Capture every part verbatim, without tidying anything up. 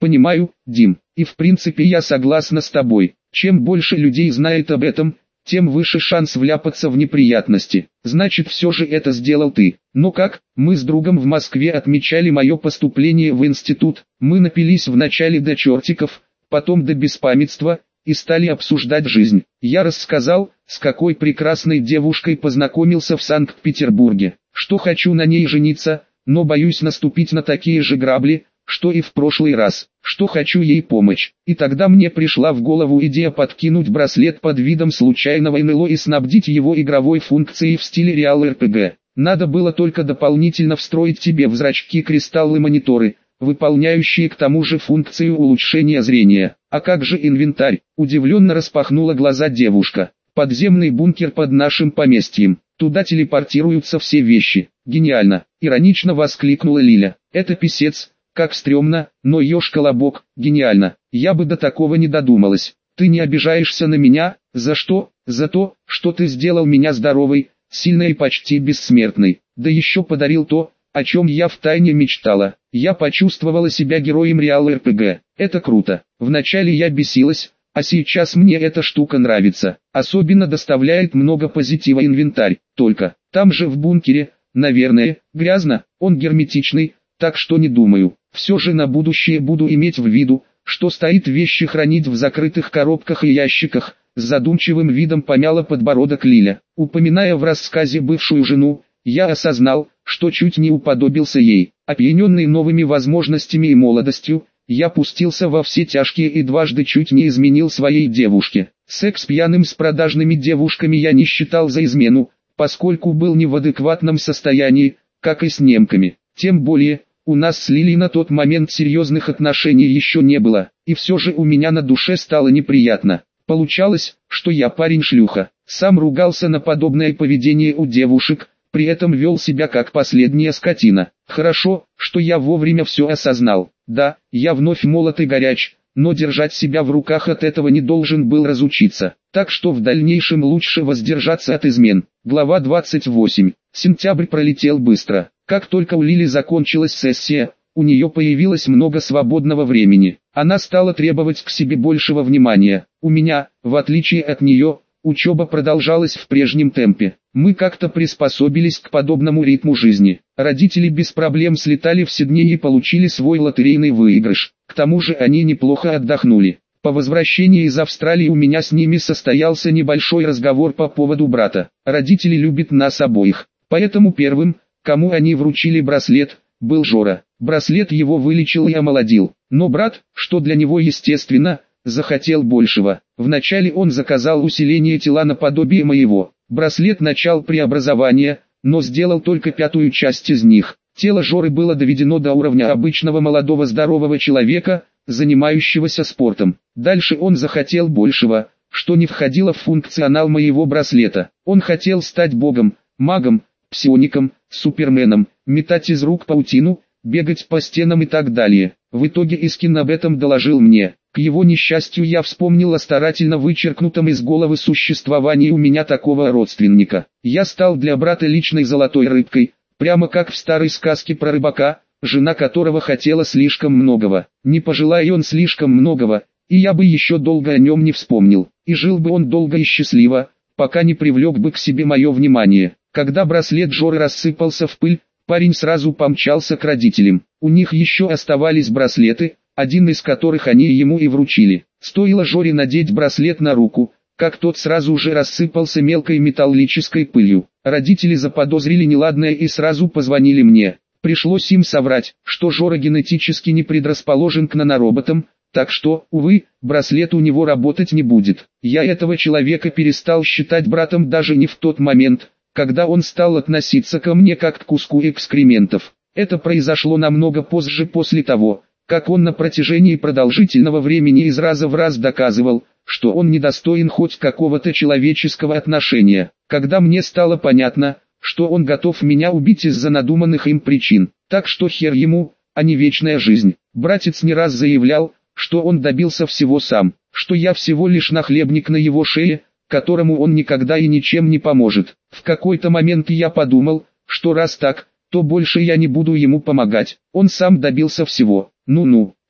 понимаю, Дим, и в принципе я согласна с тобой. Чем больше людей знает об этом, тем выше шанс вляпаться в неприятности. Значит, все же это сделал ты. Но как? Мы с другом в Москве отмечали мое поступление в институт. Мы напились вначале до чертиков, потом до беспамятства, и стали обсуждать жизнь. Я рассказал, с какой прекрасной девушкой познакомился в Санкт-Петербурге, что хочу на ней жениться, но боюсь наступить на такие же грабли, что и в прошлый раз, что хочу ей помочь. И тогда мне пришла в голову идея подкинуть браслет под видом случайного эн эл о и снабдить его игровой функцией в стиле Real эр пи джи. Надо было только дополнительно встроить тебе в зрачки кристаллы-мониторы, выполняющие к тому же функцию улучшения зрения. А как же инвентарь? Удивленно распахнула глаза девушка. Подземный бункер под нашим поместьем. Туда телепортируются все вещи. Гениально! Иронично воскликнула Лиля. Это писец. Как стрёмно, но ёж-колобок, гениально. Я бы до такого не додумалась. Ты не обижаешься на меня? За что? За то, что ты сделал меня здоровой, сильной и почти бессмертной. Да еще подарил то, о чем я втайне мечтала. Я почувствовала себя героем Real эр пи джи. Это круто. Вначале я бесилась, а сейчас мне эта штука нравится. Особенно доставляет много позитива инвентарь. Только, там же в бункере, наверное, грязно, он герметичный, так что не думаю. Все же на будущее буду иметь в виду, что стоит вещи хранить в закрытых коробках и ящиках. С задумчивым видом помяла подбородок Лиля. Упоминая в рассказе бывшую жену, я осознал, что чуть не уподобился ей. Опьяненный новыми возможностями и молодостью, я пустился во все тяжкие и дважды чуть не изменил своей девушке. Секс пьяным с продажными девушками я не считал за измену, поскольку был не в адекватном состоянии, как и с немками. Тем более, у нас с Лилией на тот момент серьезных отношений еще не было, и все же у меня на душе стало неприятно. Получалось, что я парень-шлюха, сам ругался на подобное поведение у девушек, при этом вел себя как последняя скотина. Хорошо, что я вовремя все осознал. Да, я вновь молод и горяч, но держать себя в руках от этого не должен был разучиться. Так что в дальнейшем лучше воздержаться от измен. Глава двадцать восемь. Сентябрь пролетел быстро. Как только у Лили закончилась сессия, у нее появилось много свободного времени. Она стала требовать к себе большего внимания. У меня, в отличие от нее, учеба продолжалась в прежнем темпе. Мы как-то приспособились к подобному ритму жизни. Родители без проблем слетали в Сидней и получили свой лотерейный выигрыш. К тому же они неплохо отдохнули. По возвращении из Австралии у меня с ними состоялся небольшой разговор по поводу брата. Родители любят нас обоих. Поэтому первым, кому они вручили браслет, был Жора. Браслет его вылечил и омолодил. Но брат, что для него естественно, захотел большего. Вначале он заказал усиление тела наподобие моего. Браслет начал преобразование, но сделал только пятую часть из них. Тело Жоры было доведено до уровня обычного молодого здорового человека, занимающегося спортом. Дальше он захотел большего, что не входило в функционал моего браслета. Он хотел стать богом, магом, псиоником, суперменом, метать из рук паутину, бегать по стенам и так далее. В итоге Искин об этом доложил мне. К его несчастью я вспомнил о старательно вычеркнутом из головы существовании у меня такого родственника. Я стал для брата личной золотой рыбкой, прямо как в старой сказке про рыбака, жена которого хотела слишком многого. Не пожелая он слишком многого, и я бы еще долго о нем не вспомнил. И жил бы он долго и счастливо, пока не привлек бы к себе мое внимание. Когда браслет Жоры рассыпался в пыль, парень сразу помчался к родителям. У них еще оставались браслеты, один из которых они ему и вручили. Стоило Жоре надеть браслет на руку, как тот сразу же рассыпался мелкой металлической пылью. Родители заподозрили неладное и сразу позвонили мне. Пришлось им соврать, что Жора генетически не предрасположен к нанороботам, так что, увы, браслет у него работать не будет. Я этого человека перестал считать братом даже не в тот момент, когда он стал относиться ко мне как к куску экскрементов. Это произошло намного позже, после того, как он на протяжении продолжительного времени из раза в раз доказывал, что он недостоин хоть какого-то человеческого отношения. Когда мне стало понятно, что он готов меня убить из-за надуманных им причин, так что хер ему, а не вечная жизнь. Братец не раз заявлял, что он добился всего сам, что я всего лишь нахлебник на его шее, которому он никогда и ничем не поможет. В какой-то момент я подумал, что раз так, то больше я не буду ему помогать. Он сам добился всего. Ну-ну,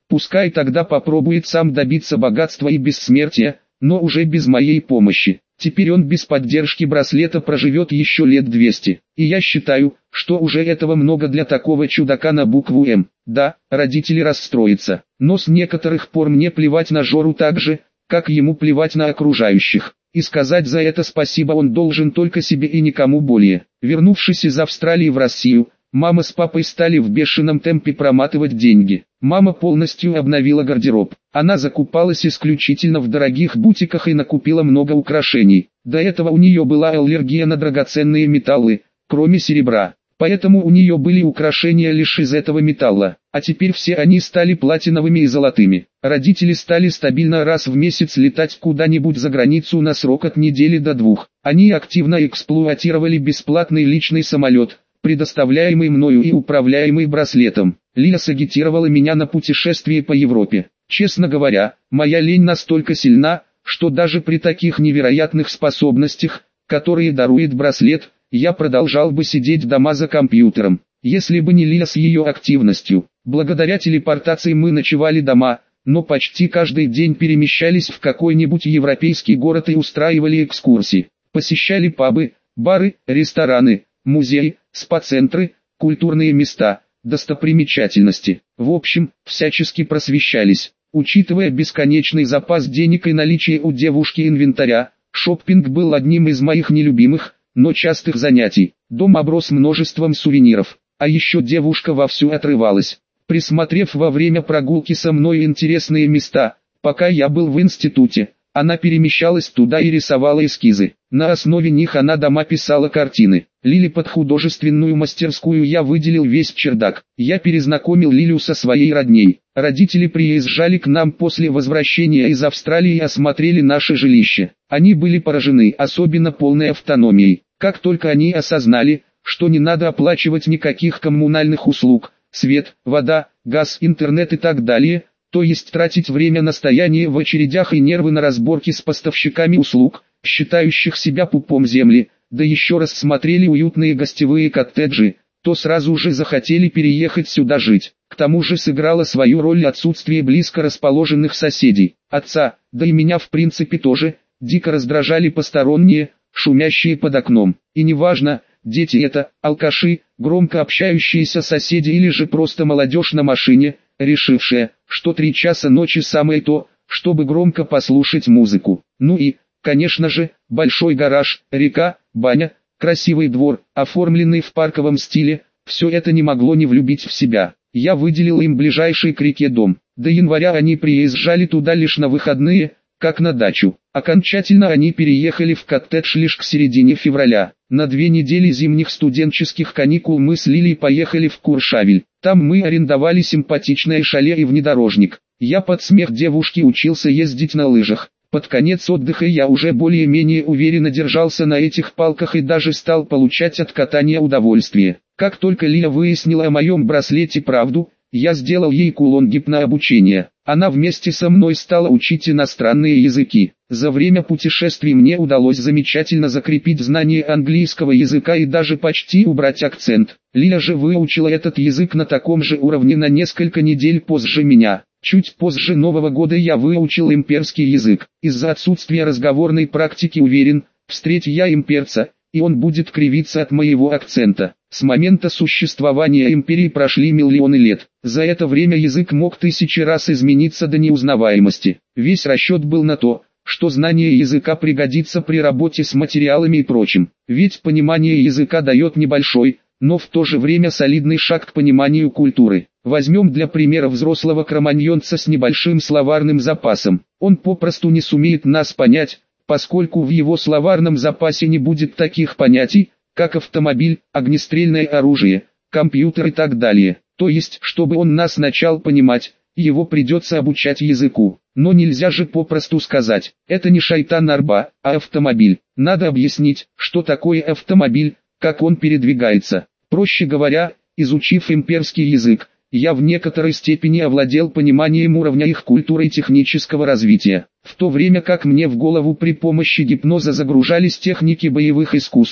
Пускай тогда попробует сам добиться богатства и бессмертия, но уже без моей помощи. Теперь он без поддержки браслета проживет еще лет двести. И я считаю, что уже этого много для такого чудака на букву «М». Да, родители расстроятся, но с некоторых пор мне плевать на Жору так же, как ему плевать на окружающих. И сказать за это спасибо он должен только себе и никому более. Вернувшись из Австралии в Россию, мама с папой стали в бешеном темпе проматывать деньги. Мама полностью обновила гардероб. Она закупалась исключительно в дорогих бутиках и накупила много украшений. До этого у нее была аллергия на драгоценные металлы, кроме серебра. Поэтому у нее были украшения лишь из этого металла, а теперь все они стали платиновыми и золотыми. Родители стали стабильно раз в месяц летать куда-нибудь за границу на срок от недели до двух. Они активно эксплуатировали бесплатный личный самолет, предоставляемый мною и управляемый браслетом. Лиля сагитировала меня на путешествие по Европе. Честно говоря, моя лень настолько сильна, что даже при таких невероятных способностях, которые дарует браслет, я продолжал бы сидеть дома за компьютером, если бы не Лиля с ее активностью. Благодаря телепортации мы ночевали дома, но почти каждый день перемещались в какой-нибудь европейский город и устраивали экскурсии. Посещали пабы, бары, рестораны, музеи, спа-центры, культурные места, достопримечательности. В общем, всячески просвещались. Учитывая бесконечный запас денег и наличие у девушки инвентаря, шоппинг был одним из моих нелюбимых, но частых занятий. Дом оброс множеством сувениров, а еще девушка вовсю отрывалась, присмотрев во время прогулки со мной интересные места. Пока я был в институте, она перемещалась туда и рисовала эскизы. На основе них она дома писала картины. Лиле под художественную мастерскую я выделил весь чердак. Я перезнакомил Лилю со своей родней. Родители приезжали к нам после возвращения из Австралии и осмотрели наше жилище. Они были поражены, особенно полной автономией. Как только они осознали, что не надо оплачивать никаких коммунальных услуг, свет, вода, газ, интернет и так далее, то есть тратить время на стояние в очередях и нервы на разборки с поставщиками услуг, считающих себя пупом земли, да еще раз смотрели уютные гостевые коттеджи, то сразу же захотели переехать сюда жить. К тому же сыграло свою роль отсутствие близко расположенных соседей. Отца, да и меня в принципе тоже, дико раздражали посторонние, шумящие под окном. И неважно, дети это, алкаши, громко общающиеся соседи или же просто молодежь на машине, решившая, что три часа ночи самое то, чтобы громко послушать музыку. Ну и, конечно же, большой гараж, река, баня, красивый двор, оформленный в парковом стиле, все это не могло не влюбить в себя. Я выделил им ближайший к реке дом. До января они приезжали туда лишь на выходные, как на дачу. Окончательно они переехали в коттедж лишь к середине февраля. На две недели зимних студенческих каникул мы с Лилией поехали в Куршавель. Там мы арендовали симпатичное шале и внедорожник. Я под смех девушки учился ездить на лыжах. Под конец отдыха я уже более-менее уверенно держался на этих палках и даже стал получать от катания удовольствие. Как только Лиля выяснила о моем браслете правду, я сделал ей кулон гипнообучения. Она вместе со мной стала учить иностранные языки. За время путешествий мне удалось замечательно закрепить знание английского языка и даже почти убрать акцент. Лиля же выучила этот язык на таком же уровне на несколько недель позже меня. Чуть позже Нового года я выучил имперский язык. Из-за отсутствия разговорной практики уверен, встреть я имперца, и он будет кривиться от моего акцента. С момента существования империи прошли миллионы лет. За это время язык мог тысячи раз измениться до неузнаваемости. Весь расчет был на то, что знание языка пригодится при работе с материалами и прочим. Ведь понимание языка дает небольшой, но в то же время солидный шаг к пониманию культуры. Возьмем для примера взрослого кроманьонца с небольшим словарным запасом. Он попросту не сумеет нас понять, поскольку в его словарном запасе не будет таких понятий, как автомобиль, огнестрельное оружие, компьютер и так далее. То есть, чтобы он нас начал понимать, его придется обучать языку. Но нельзя же попросту сказать, это не шайтан-арба, а автомобиль. Надо объяснить, что такое автомобиль, как он передвигается. Проще говоря, изучив имперский язык, я в некоторой степени овладел пониманием уровня их культуры и технического развития. В то время как мне в голову при помощи гипноза загружались техники боевых искусств,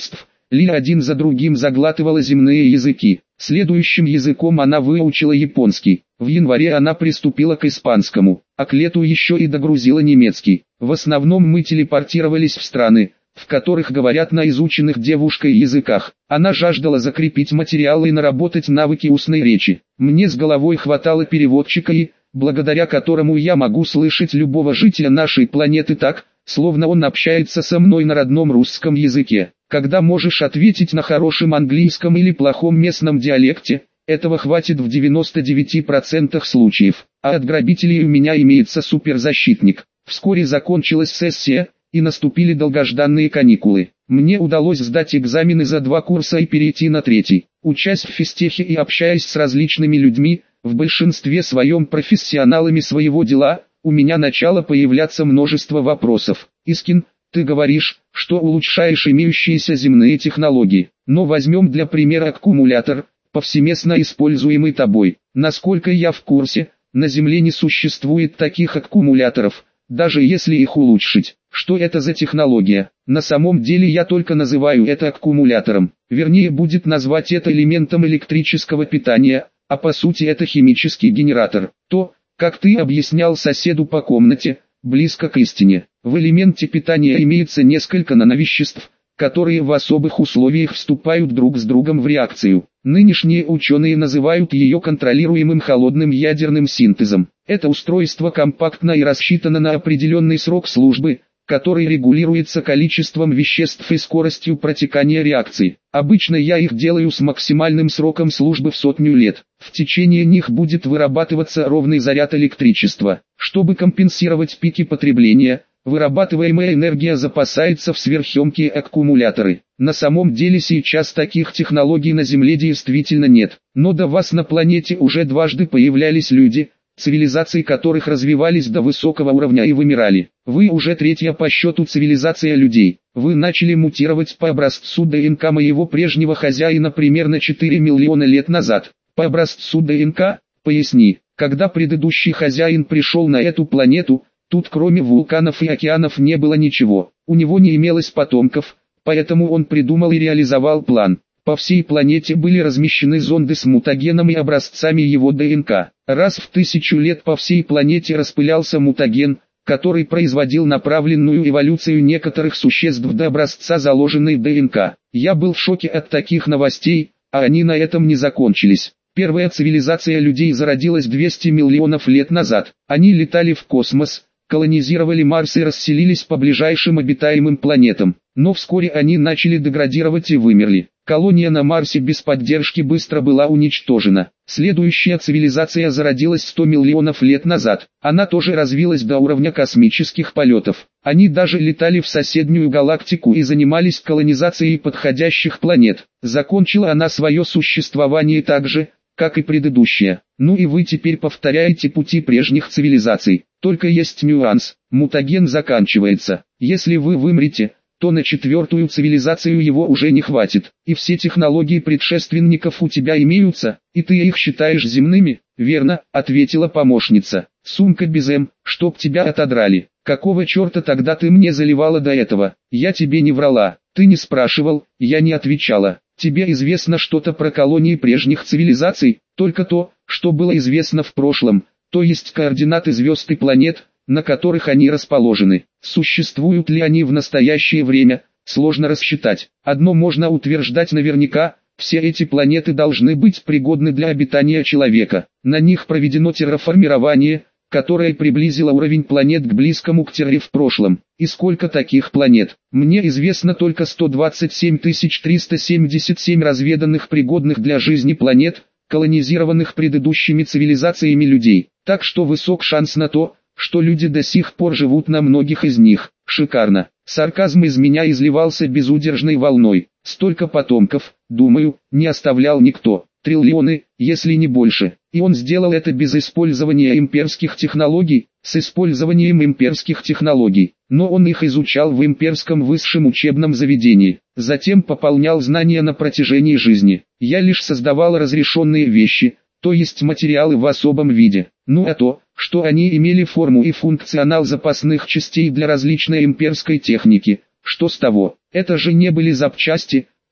Ли один за другим заглатывала земные языки. Следующим языком она выучила японский. В январе она приступила к испанскому, а к лету еще и догрузила немецкий. В основном мы телепортировались в страны, в которых говорят на изученных девушкой языках. Она жаждала закрепить материалы и наработать навыки устной речи. Мне с головой хватало переводчика и, благодаря которому я могу слышать любого жителя нашей планеты так, словно он общается со мной на родном русском языке. Когда можешь ответить на хорошем английском или плохом местном диалекте, этого хватит в девяноста девяти процентах случаев. А от грабителей у меня имеется суперзащитник. Вскоре закончилась сессия, и наступили долгожданные каникулы. Мне удалось сдать экзамены за два курса и перейти на третий. Учась в физтехе и общаясь с различными людьми, в большинстве своем профессионалами своего дела, у меня начало появляться множество вопросов. Искин, ты говоришь, что улучшаешь имеющиеся земные технологии, но возьмем для примера аккумулятор, повсеместно используемый тобой. Насколько я в курсе, на Земле не существует таких аккумуляторов, даже если их улучшить. Что это за технология? На самом деле я только называю это аккумулятором. Вернее, будет назвать это элементом электрического питания, а по сути это химический генератор. То, как ты объяснял соседу по комнате, близко к истине. В элементе питания имеется несколько нановеществ, которые в особых условиях вступают друг с другом в реакцию. Нынешние ученые называют ее контролируемым холодным ядерным синтезом. Это устройство компактно и рассчитано на определенный срок службы, который регулируется количеством веществ и скоростью протекания реакции. Обычно я их делаю с максимальным сроком службы в сотню лет. В течение них будет вырабатываться ровный заряд электричества. Чтобы компенсировать пики потребления, вырабатываемая энергия запасается в сверхъемкие аккумуляторы. На самом деле сейчас таких технологий на Земле действительно нет. Но до вас на планете уже дважды появлялись люди, цивилизации которых развивались до высокого уровня и вымирали. Вы уже третья по счету цивилизация людей. Вы начали мутировать по образцу ДНК моего прежнего хозяина примерно четыре миллиона лет назад. По образцу ДНК, поясни, когда предыдущий хозяин пришел на эту планету, тут кроме вулканов и океанов не было ничего. У него не имелось потомков, поэтому он придумал и реализовал план. По всей планете были размещены зонды с мутагеном и образцами его ДНК. Раз в тысячу лет по всей планете распылялся мутаген, который производил направленную эволюцию некоторых существ до образца заложенной ДНК. Я был в шоке от таких новостей, а они на этом не закончились. Первая цивилизация людей зародилась двести миллионов лет назад. Они летали в космос, колонизировали Марс и расселились по ближайшим обитаемым планетам. Но вскоре они начали деградировать и вымерли. Колония на Марсе без поддержки быстро была уничтожена. Следующая цивилизация зародилась сто миллионов лет назад. Она тоже развилась до уровня космических полетов. Они даже летали в соседнюю галактику и занимались колонизацией подходящих планет. Закончила она свое существование так же, как и предыдущая. Ну и вы теперь повторяете пути прежних цивилизаций. Только есть нюанс. Мутаген заканчивается. Если вы вымрете, то на четвертую цивилизацию его уже не хватит. И все технологии предшественников у тебя имеются, и ты их считаешь земными? Верно, ответила помощница. Сумка без М, чтоб тебя отодрали. Какого черта тогда ты мне заливала до этого? Я тебе не врала. Ты не спрашивал, я не отвечала. Тебе известно что-то про колонии прежних цивилизаций? Только то, что было известно в прошлом, то есть координаты звезд и планет, на которых они расположены. Существуют ли они в настоящее время, сложно рассчитать. Одно можно утверждать наверняка, все эти планеты должны быть пригодны для обитания человека. На них проведено терраформирование, которое приблизило уровень планет к близкому к Терре в прошлом. И сколько таких планет? Мне известно только сто двадцать семь тысяч триста семьдесят семь разведанных пригодных для жизни планет, колонизированных предыдущими цивилизациями людей. Так что высок шанс на то, что люди до сих пор живут на многих из них. Шикарно. Сарказм из меня изливался безудержной волной. Столько потомков, думаю, не оставлял никто. Триллионы, если не больше. И он сделал это без использования имперских технологий, с использованием имперских технологий. Но он их изучал в имперском высшем учебном заведении. Затем пополнял знания на протяжении жизни. Я лишь создавал разрешенные вещи, то есть материалы в особом виде. Ну а то, что они имели форму и функционал запасных частей для различной имперской техники, что с того? Это же не были запчасти,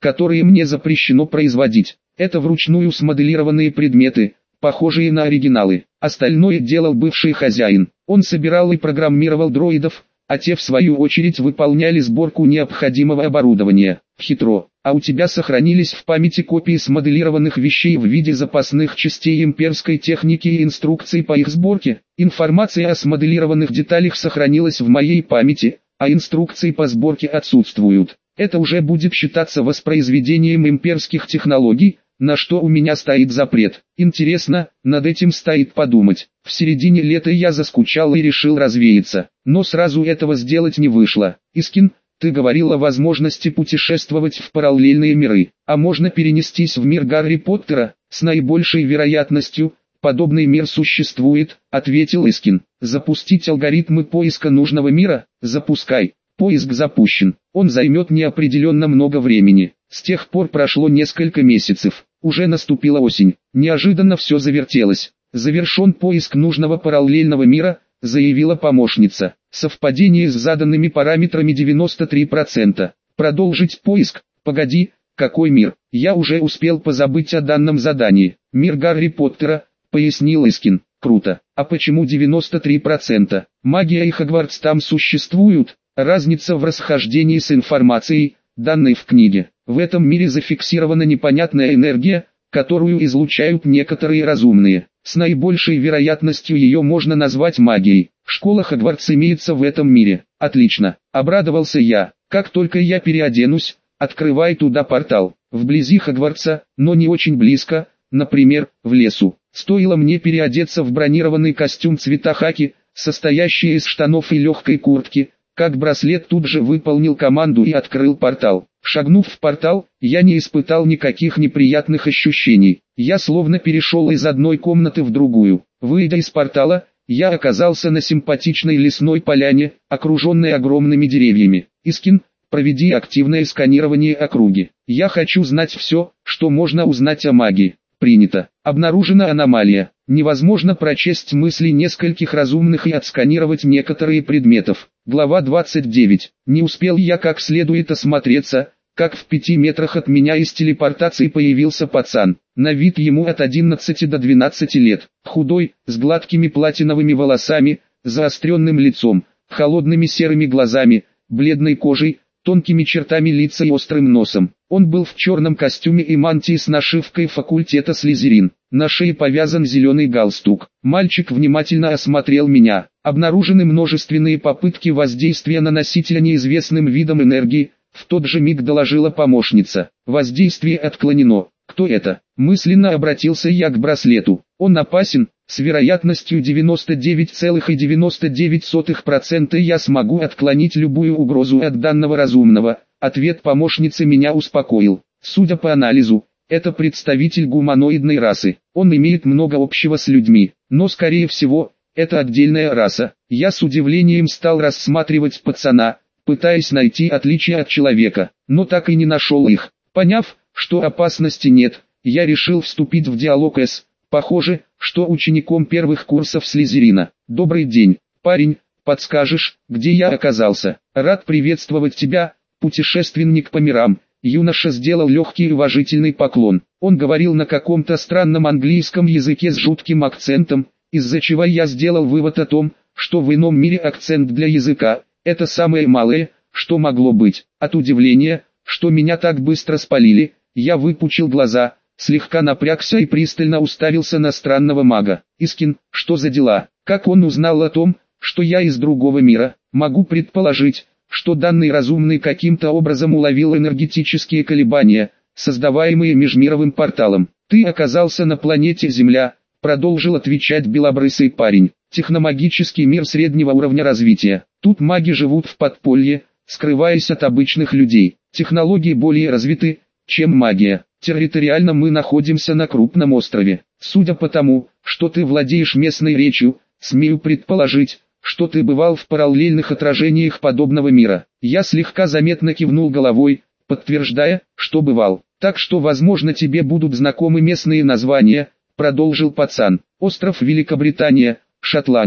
которые мне запрещено производить. Это вручную смоделированные предметы, похожие на оригиналы. Остальное делал бывший хозяин. Он собирал и программировал дроидов, а те в свою очередь выполняли сборку необходимого оборудования. Хитро. А у тебя сохранились в памяти копии смоделированных вещей в виде запасных частей имперской техники и инструкций по их сборке? Информация о смоделированных деталях сохранилась в моей памяти, а инструкции по сборке отсутствуют. Это уже будет считаться воспроизведением имперских технологий, на что у меня стоит запрет. Интересно, над этим стоит подумать. В середине лета я заскучал и решил развеяться, но сразу этого сделать не вышло. Искин, ты говорил о возможности путешествовать в параллельные миры, а можно перенестись в мир Гарри Поттера? С наибольшей вероятностью, подобный мир существует, ответил Искин. Запустить алгоритмы поиска нужного мира? Запускай. Поиск запущен. Он займет неопределенно много времени. С тех пор прошло несколько месяцев. Уже наступила осень. Неожиданно все завертелось. Завершен поиск нужного параллельного мира, заявила помощница. Совпадение с заданными параметрами девяносто три процента. Продолжить поиск? Погоди, какой мир? Я уже успел позабыть о данном задании. Мир Гарри Поттера, пояснил Искин. Круто. А почему девяносто три процента? Магия и Хогвартс там существуют? Разница в расхождении с информацией, данной в книге. В этом мире зафиксирована непонятная энергия, которую излучают некоторые разумные. С наибольшей вероятностью ее можно назвать магией. Школа Хогвартс имеется в этом мире. Отлично. Обрадовался я. Как только я переоденусь, открывай туда портал. Вблизи Хогвартса, но не очень близко, например, в лесу. Стоило мне переодеться в бронированный костюм цвета хаки, состоящий из штанов и легкой куртки, как браслет тут же выполнил команду и открыл портал. Шагнув в портал, я не испытал никаких неприятных ощущений. Я словно перешел из одной комнаты в другую. Выйдя из портала, я оказался на симпатичной лесной поляне, окруженной огромными деревьями. Искин, проведи активное сканирование округи. Я хочу знать все, что можно узнать о магии. Принято. Обнаружена аномалия. Невозможно прочесть мысли нескольких разумных и отсканировать некоторые предметов. Глава двадцать девять. Не успел я как следует осмотреться, как в пяти метрах от меня из телепортации появился пацан. На вид ему от одиннадцати до двенадцати лет. Худой, с гладкими платиновыми волосами, заостренным лицом, холодными серыми глазами, бледной кожей, тонкими чертами лица и острым носом. Он был в черном костюме и мантии с нашивкой факультета Слизерин. На шее повязан зеленый галстук. Мальчик внимательно осмотрел меня. Обнаружены множественные попытки воздействия на носителя неизвестным видом энергии, в тот же миг доложила помощница. Воздействие отклонено. Кто это? Мысленно обратился я к браслету. Он опасен. С вероятностью девяносто девять целых девяносто девять сотых процента я смогу отклонить любую угрозу от данного разумного. Ответ помощницы меня успокоил. Судя по анализу, это представитель гуманоидной расы. Он имеет много общего с людьми, но скорее всего, это отдельная раса. Я с удивлением стал рассматривать пацана, пытаясь найти отличия от человека, но так и не нашел их. Поняв, что опасности нет, я решил вступить в диалог с... Похоже, что учеником первых курсов Слизерина. Добрый день, парень, подскажешь, где я оказался? Рад приветствовать тебя, путешественник по мирам. Юноша сделал легкий и уважительный поклон. Он говорил на каком-то странном английском языке с жутким акцентом, из-за чего я сделал вывод о том, что в ином мире акцент для языка – это самое малое, что могло быть. От удивления, что меня так быстро спалили, я выпучил глаза, слегка напрягся и пристально уставился на странного мага. Искин, что за дела? Как он узнал о том, что я из другого мира? Могу предположить, что данный разумный каким-то образом уловил энергетические колебания, создаваемые межмировым порталом. Ты оказался на планете Земля, продолжил отвечать белобрысый парень. Техномагический мир среднего уровня развития. Тут маги живут в подполье, скрываясь от обычных людей. Технологии более развиты, чем магия. Территориально мы находимся на крупном острове. Судя по тому, что ты владеешь местной речью, смею предположить, что ты бывал в параллельных отражениях подобного мира. Я слегка заметно кивнул головой, подтверждая, что бывал. Так что, возможно, тебе будут знакомы местные названия, продолжил пацан. Остров Великобритания, Шотландия.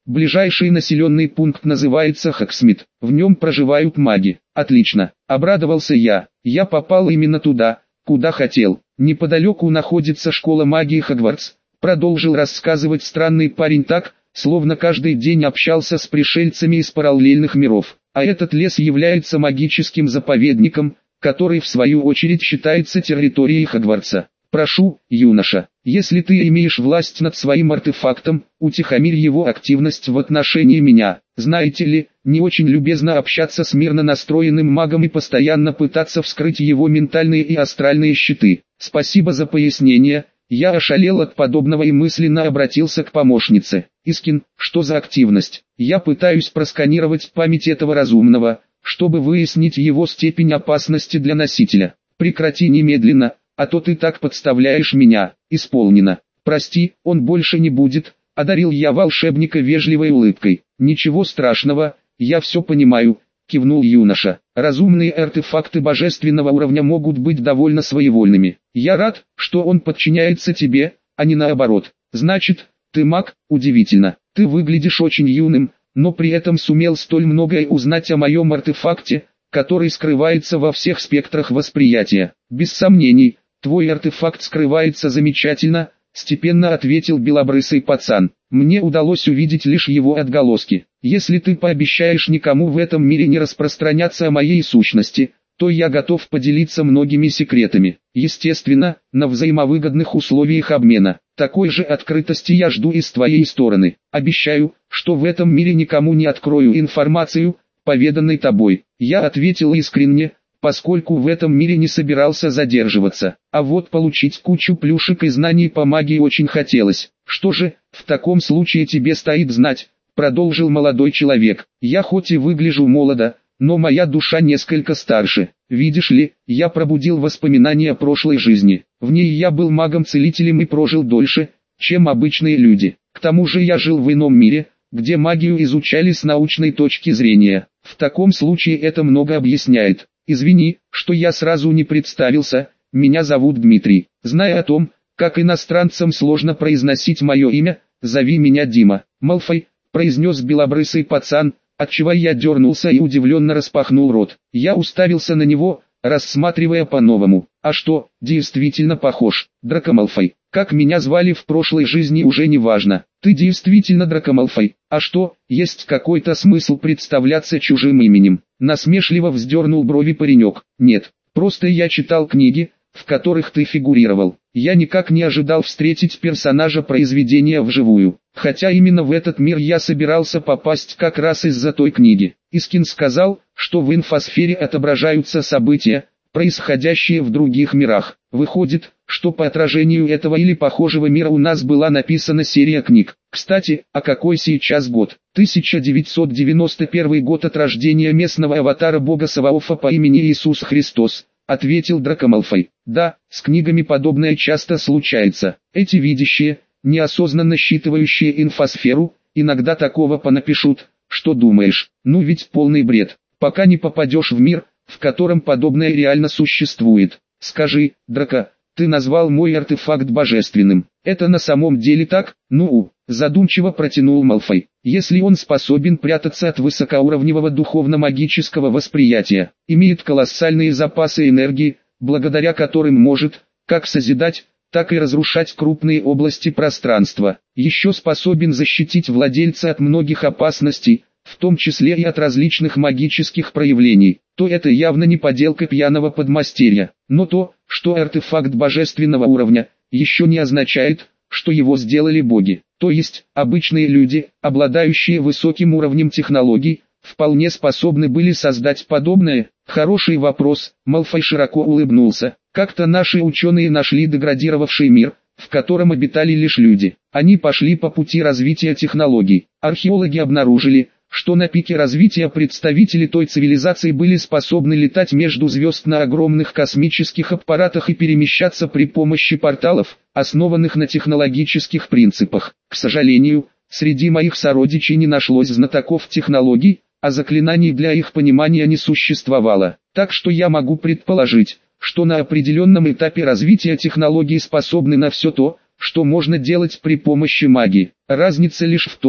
Ближайший населенный пункт называется Хоксмит. В нем проживают маги. Отлично. Обрадовался я. Я попал именно туда, куда хотел. Неподалеку находится школа магии Хогвартс. Продолжил рассказывать странный парень так, словно каждый день общался с пришельцами из параллельных миров. А этот лес является магическим заповедником, который в свою очередь считается территорией Хогвартса. Прошу, юноша, если ты имеешь власть над своим артефактом, утихомирь его активность в отношении меня. Знаете ли, не очень любезно общаться с мирно настроенным магом и постоянно пытаться вскрыть его ментальные и астральные щиты. Спасибо за пояснение. Я ошалел от подобного и мысленно обратился к помощнице. Искин, что за активность? Я пытаюсь просканировать память этого разумного, чтобы выяснить его степень опасности для носителя. Прекрати немедленно, а то ты так подставляешь меня. Исполнено. Прости, он больше не будет, одарил я волшебника вежливой улыбкой. Ничего страшного, я все понимаю, кивнул юноша. Разумные артефакты божественного уровня могут быть довольно своевольными. Я рад, что он подчиняется тебе, а не наоборот. Значит, ты маг? Удивительно. Ты выглядишь очень юным, но при этом сумел столь многое узнать о моем артефакте, который скрывается во всех спектрах восприятия. Без сомнений, твой артефакт скрывается замечательно, степенно ответил белобрысый пацан. Мне удалось увидеть лишь его отголоски. Если ты пообещаешь никому в этом мире не распространяться о моей сущности, то я готов поделиться многими секретами. Естественно, на взаимовыгодных условиях обмена. Такой же открытости я жду и с твоей стороны. Обещаю, что в этом мире никому не открою информацию, поведанной тобой. Я ответил искренне, поскольку в этом мире не собирался задерживаться. А вот получить кучу плюшек и знаний по магии очень хотелось. Что же, в таком случае тебе стоит знать, продолжил молодой человек. Я хоть и выгляжу молодо, но моя душа несколько старше. Видишь ли, я пробудил воспоминания прошлой жизни. В ней я был магом-целителем и прожил дольше, чем обычные люди. К тому же я жил в ином мире, где магию изучали с научной точки зрения. В таком случае это много объясняет. Извини, что я сразу не представился, меня зовут Дмитрий. Зная о том, как иностранцам сложно произносить мое имя, зови меня Дима. Малфой, произнес белобрысый пацан, отчего я дернулся и удивленно распахнул рот. Я уставился на него, рассматривая по-новому. А что, действительно похож. Драко Малфой. Как меня звали в прошлой жизни уже не важно. Ты действительно Драко Малфой. А что, есть какой-то смысл представляться чужим именем? Насмешливо вздернул брови паренек. Нет, просто я читал книги, в которых ты фигурировал. Я никак не ожидал встретить персонажа произведения вживую. Хотя именно в этот мир я собирался попасть как раз из-за той книги. Искин сказал, что в инфосфере отображаются события, происходящие в других мирах. Выходит, что по отражению этого или похожего мира у нас была написана серия книг. Кстати, а какой сейчас год? тысяча девятьсот девяносто первый год от рождения местного аватара бога Саваофа по имени Иисус Христос, ответил Драко Малфой. Да, с книгами подобное часто случается. Эти видящие, неосознанно считывающие инфосферу, иногда такого понапишут, что думаешь, ну ведь полный бред, пока не попадешь в мир, в котором подобное реально существует. Скажи, Драко, ты назвал мой артефакт божественным. Это на самом деле так? Ну, задумчиво протянул Малфой. Если он способен прятаться от высокоуровневого духовно-магического восприятия, имеет колоссальные запасы энергии, благодаря которым может, как созидать, так и разрушать крупные области пространства. Еще способен защитить владельца от многих опасностей, в том числе и от различных магических проявлений, то это явно не поделка пьяного подмастерья. Но то, что артефакт божественного уровня, еще не означает, что его сделали боги. То есть, обычные люди, обладающие высоким уровнем технологий, вполне способны были создать подобное. Хороший вопрос, Малфой широко улыбнулся. Как-то наши ученые нашли деградировавший мир, в котором обитали лишь люди. Они пошли по пути развития технологий. Археологи обнаружили, что на пике развития представители той цивилизации были способны летать между звезд на огромных космических аппаратах и перемещаться при помощи порталов, основанных на технологических принципах. К сожалению, среди моих сородичей не нашлось знатоков технологий, а заклинаний для их понимания не существовало. Так что я могу предположить, что на определенном этапе развития технологий способны на все то, что можно делать при помощи магии. Разница лишь в том,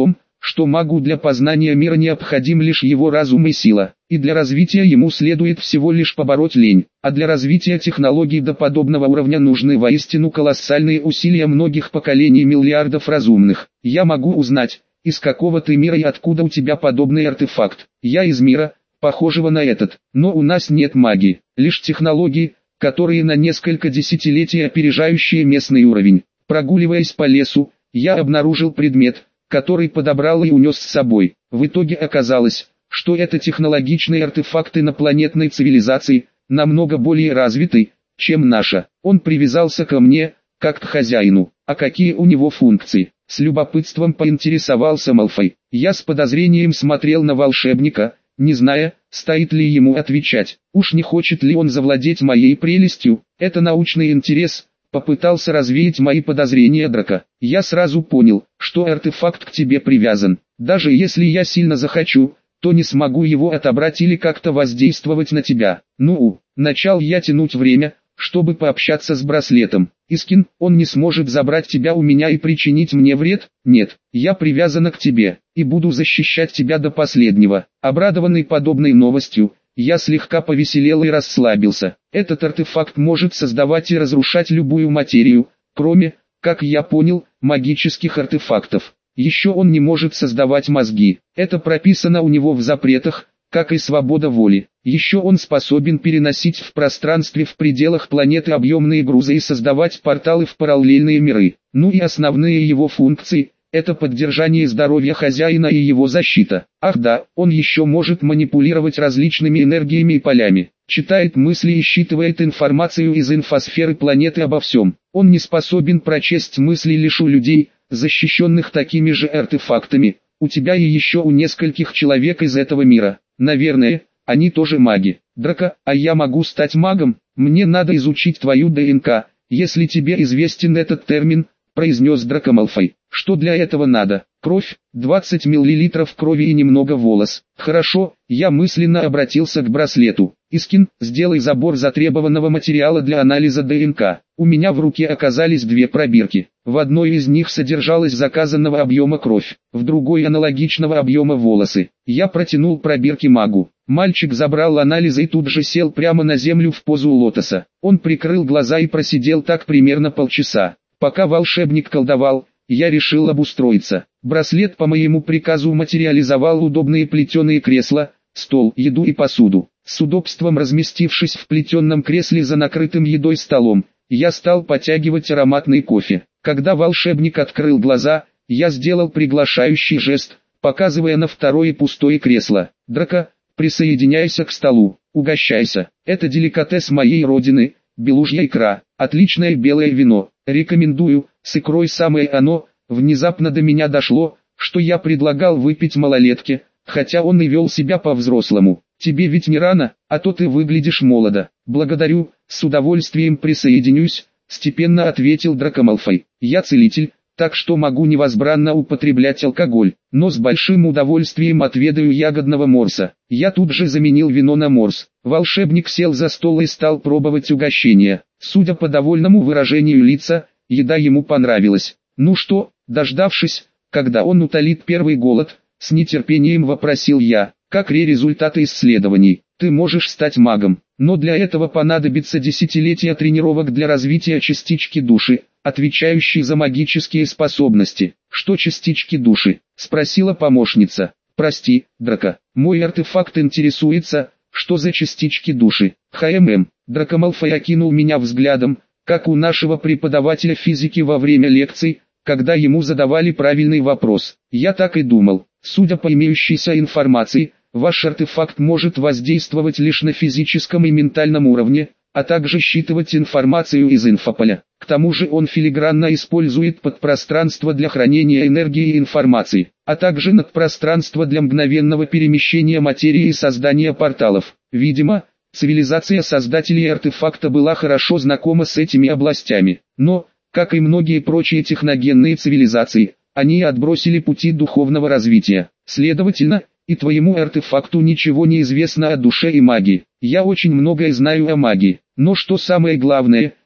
что магу для познания мира необходим лишь его разум и сила, и для развития ему следует всего лишь побороть лень, а для развития технологий до подобного уровня нужны воистину колоссальные усилия многих поколений миллиардов разумных. Я могу узнать, из какого ты мира и откуда у тебя подобный артефакт. Я из мира, похожего на этот, но у нас нет магии, лишь технологии, которые на несколько десятилетий опережающие местный уровень. Прогуливаясь по лесу, я обнаружил предмет, который подобрал и унес с собой. В итоге оказалось, что это технологичный артефакт инопланетной цивилизации, намного более развитый, чем наша. Он привязался ко мне, как к хозяину. А какие у него функции? С любопытством поинтересовался Малфой. Я с подозрением смотрел на волшебника, не зная, стоит ли ему отвечать. Уж не хочет ли он завладеть моей прелестью? Это научный интерес. Попытался развеять мои подозрения Драко. Я сразу понял, что артефакт к тебе привязан. Даже если я сильно захочу, то не смогу его отобрать или как-то воздействовать на тебя. Ну, начал я тянуть время, чтобы пообщаться с браслетом. Искин, он не сможет забрать тебя у меня и причинить мне вред? Нет, я привязана к тебе, и буду защищать тебя до последнего. Обрадованный подобной новостью, я слегка повеселел и расслабился. Этот артефакт может создавать и разрушать любую материю, кроме, как я понял, магических артефактов. Еще он не может создавать мозги. Это прописано у него в запретах, как и свобода воли. Еще он способен переносить в пространстве в пределах планеты объемные грузы и создавать порталы в параллельные миры. Ну и основные его функции – это поддержание здоровья хозяина и его защита. Ах да, он еще может манипулировать различными энергиями и полями. Читает мысли и считывает информацию из инфосферы планеты обо всем. Он не способен прочесть мысли лишь у людей, защищенных такими же артефактами. У тебя и еще у нескольких человек из этого мира. Наверное, они тоже маги. Драко, а я могу стать магом? Мне надо изучить твою ДНК, если тебе известен этот термин, произнес Драко Малфой. Что для этого надо? Кровь, двадцать миллилитров крови и немного волос. Хорошо, я мысленно обратился к браслету. Искин, сделай забор затребованного материала для анализа ДНК. У меня в руке оказались две пробирки. В одной из них содержалась заказанного объема кровь, в другой аналогичного объема волосы. Я протянул пробирки магу. Мальчик забрал анализы и тут же сел прямо на землю в позу лотоса. Он прикрыл глаза и просидел так примерно полчаса. Пока волшебник колдовал, я решил обустроиться. Браслет по моему приказу материализовал удобные плетеные кресла, стол, еду и посуду. С удобством разместившись в плетеном кресле за накрытым едой столом, я стал потягивать ароматный кофе. Когда волшебник открыл глаза, я сделал приглашающий жест, показывая на второе пустое кресло. Драко, присоединяйся к столу, угощайся. Это деликатес моей родины, белужья икра, отличное белое вино. Рекомендую, с икрой самое оно. Внезапно до меня дошло, что я предлагал выпить малолетке, хотя он и вел себя по-взрослому. Тебе ведь не рано, а то ты выглядишь молодо. Благодарю, с удовольствием присоединюсь, степенно ответил Драко Малфой. Я целитель, так что могу невозбранно употреблять алкоголь, но с большим удовольствием отведаю ягодного морса. Я тут же заменил вино на морс. Волшебник сел за стол и стал пробовать угощение. Судя по довольному выражению лица, еда ему понравилась. Ну что, дождавшись, когда он утолит первый голод, с нетерпением вопросил я, как ре результаты исследований. Ты можешь стать магом, но для этого понадобится десятилетия тренировок для развития частички души, отвечающей за магические способности. Что частички души? Спросила помощница. Прости, Драко, мой артефакт интересуется, что за частички души. ХММ. Драко Малфой окинул меня взглядом, как у нашего преподавателя физики во время лекций, когда ему задавали правильный вопрос. Я так и думал. Судя по имеющейся информации, ваш артефакт может воздействовать лишь на физическом и ментальном уровне, а также считывать информацию из инфополя. К тому же он филигранно использует подпространство для хранения энергии и информации, а также надпространство для мгновенного перемещения материи и создания порталов. Видимо, цивилизация создателей артефакта была хорошо знакома с этими областями, но, как и многие прочие техногенные цивилизации, они отбросили пути духовного развития. Следовательно, и твоему артефакту ничего не известно о душе и магии. Я очень многое знаю о магии, но что самое главное,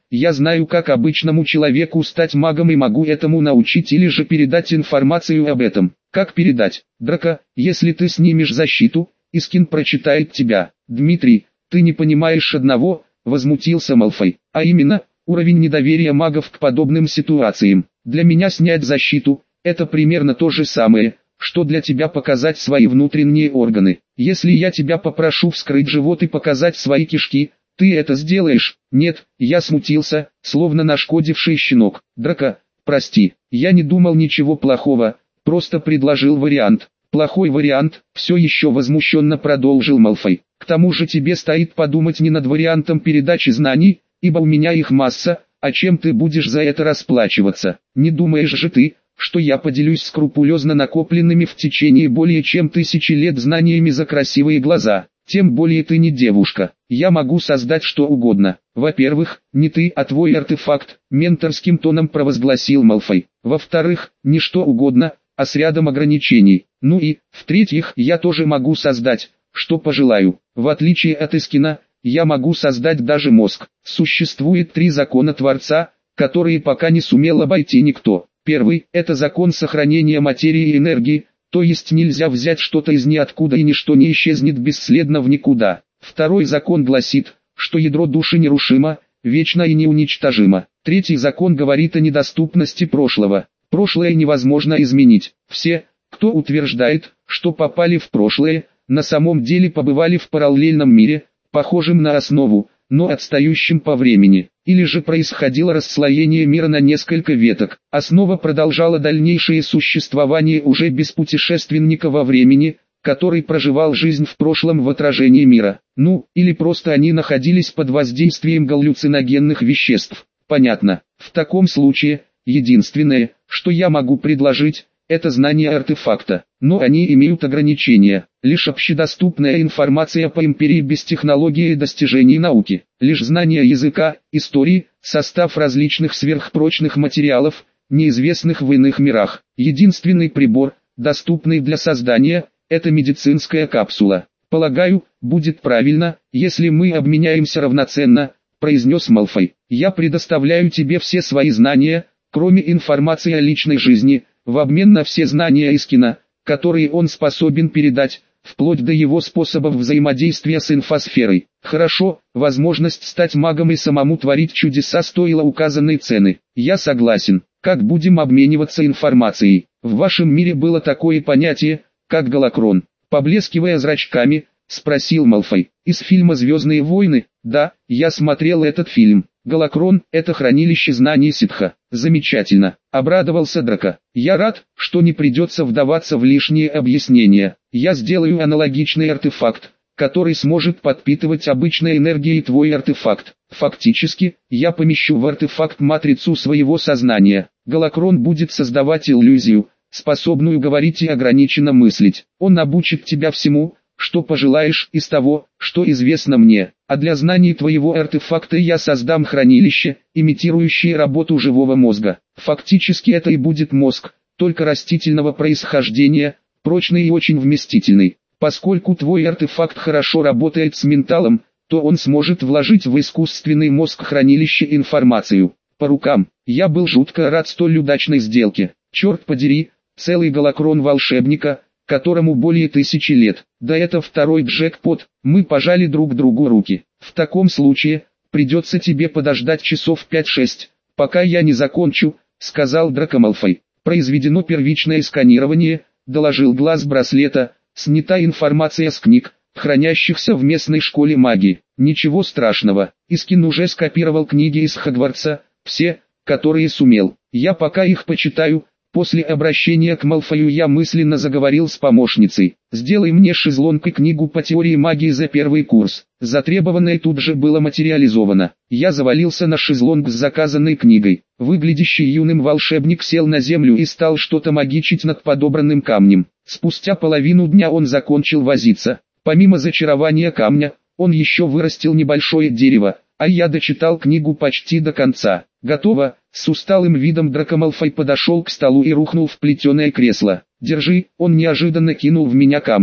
я знаю, как обычному человеку стать магом и могу этому научить или же передать информацию об этом. Как передать? Драко, если ты снимешь защиту, Искин прочитает тебя. Дмитрий, ты не понимаешь одного, возмутился Малфой, а именно, уровень недоверия магов к подобным ситуациям. Для меня снять защиту, это примерно то же самое, что для тебя показать свои внутренние органы. Если я тебя попрошу вскрыть живот и показать свои кишки, ты это сделаешь? Нет, я смутился, словно нашкодивший щенок. Драко, прости, я не думал ничего плохого, просто предложил вариант. Плохой вариант, все еще возмущенно продолжил Малфой. К тому же тебе стоит подумать не над вариантом передачи знаний, ибо у меня их масса, а чем ты будешь за это расплачиваться? Не думаешь же ты, что я поделюсь скрупулезно накопленными в течение более чем тысячи лет знаниями за красивые глаза? Тем более ты не девушка, я могу создать что угодно. Во-первых, не ты, а твой артефакт, менторским тоном провозгласил Малфой. Во-вторых, не что угодно, а с рядом ограничений. Ну и, в-третьих, я тоже могу создать, что пожелаю. В отличие от Искина, я могу создать даже мозг. Существует три закона Творца, которые пока не сумел обойти никто. Первый – это закон сохранения материи и энергии, то есть нельзя взять что-то из ниоткуда и ничто не исчезнет бесследно в никуда. Второй закон гласит, что ядро души нерушимо, вечно и неуничтожимо. Третий закон говорит о недоступности прошлого. Прошлое невозможно изменить. Все, кто утверждает, что попали в прошлое, на самом деле побывали в параллельном мире, похожем на основу, но отстающим по времени. Или же происходило расслоение мира на несколько веток. Основа продолжала дальнейшее существование уже без путешественника во времени, который проживал жизнь в прошлом в отражении мира. Ну, или просто они находились под воздействием галлюциногенных веществ. Понятно. В таком случае, единственное, что я могу предложить, это знание артефакта. Но они имеют ограничения. Лишь общедоступная информация по империи без технологии и достижений науки. Лишь знание языка, истории, состав различных сверхпрочных материалов, неизвестных в иных мирах. Единственный прибор, доступный для создания, это медицинская капсула. Полагаю, будет правильно, если мы обменяемся равноценно, произнес Малфой. Я предоставляю тебе все свои знания, кроме информации о личной жизни, в обмен на все знания Искина, которые он способен передать, вплоть до его способов взаимодействия с инфосферой. Хорошо, возможность стать магом и самому творить чудеса стоила указанной цены. Я согласен. Как будем обмениваться информацией? В вашем мире было такое понятие, как голокрон. Поблескивая зрачками, спросил Малфой. Из фильма «Звездные войны»? Да, я смотрел этот фильм. Голокрон – это хранилище знаний ситха. Замечательно, обрадовался Драко. Я рад, что не придется вдаваться в лишние объяснения. Я сделаю аналогичный артефакт, который сможет подпитывать обычной энергией твой артефакт. Фактически, я помещу в артефакт матрицу своего сознания. Голокрон будет создавать иллюзию, способную говорить и ограниченно мыслить. Он обучит тебя всему, что пожелаешь из того, что известно мне, а для знаний твоего артефакта я создам хранилище, имитирующее работу живого мозга. Фактически это и будет мозг, только растительного происхождения, прочный и очень вместительный. Поскольку твой артефакт хорошо работает с менталом, то он сможет вложить в искусственный мозг хранилище информацию. По рукам, я был жутко рад столь удачной сделке. Черт подери, целый голокрон волшебника, которому более тысячи лет. Да это второй джекпот, мы пожали друг другу руки. В таком случае, придется тебе подождать часов пять-шесть, пока я не закончу, сказал Драко Малфой. Произведено первичное сканирование, доложил глаз браслета, снята информация с книг, хранящихся в местной школе магии. Ничего страшного, Искин уже скопировал книги из Хогвартса, все, которые сумел. Я пока их почитаю. После обращения к Малфою я мысленно заговорил с помощницей. «Сделай мне шезлонг и книгу по теории магии за первый курс». Затребованное тут же было материализовано. Я завалился на шезлонг с заказанной книгой. Выглядящий юным волшебник сел на землю и стал что-то магичить над подобранным камнем. Спустя половину дня он закончил возиться. Помимо зачарования камня, он еще вырастил небольшое дерево, а я дочитал книгу почти до конца. «Готово», — с усталым видом Драко Малфой подошел к столу и рухнул в плетеное кресло. «Держи», — он неожиданно кинул в меня камнем.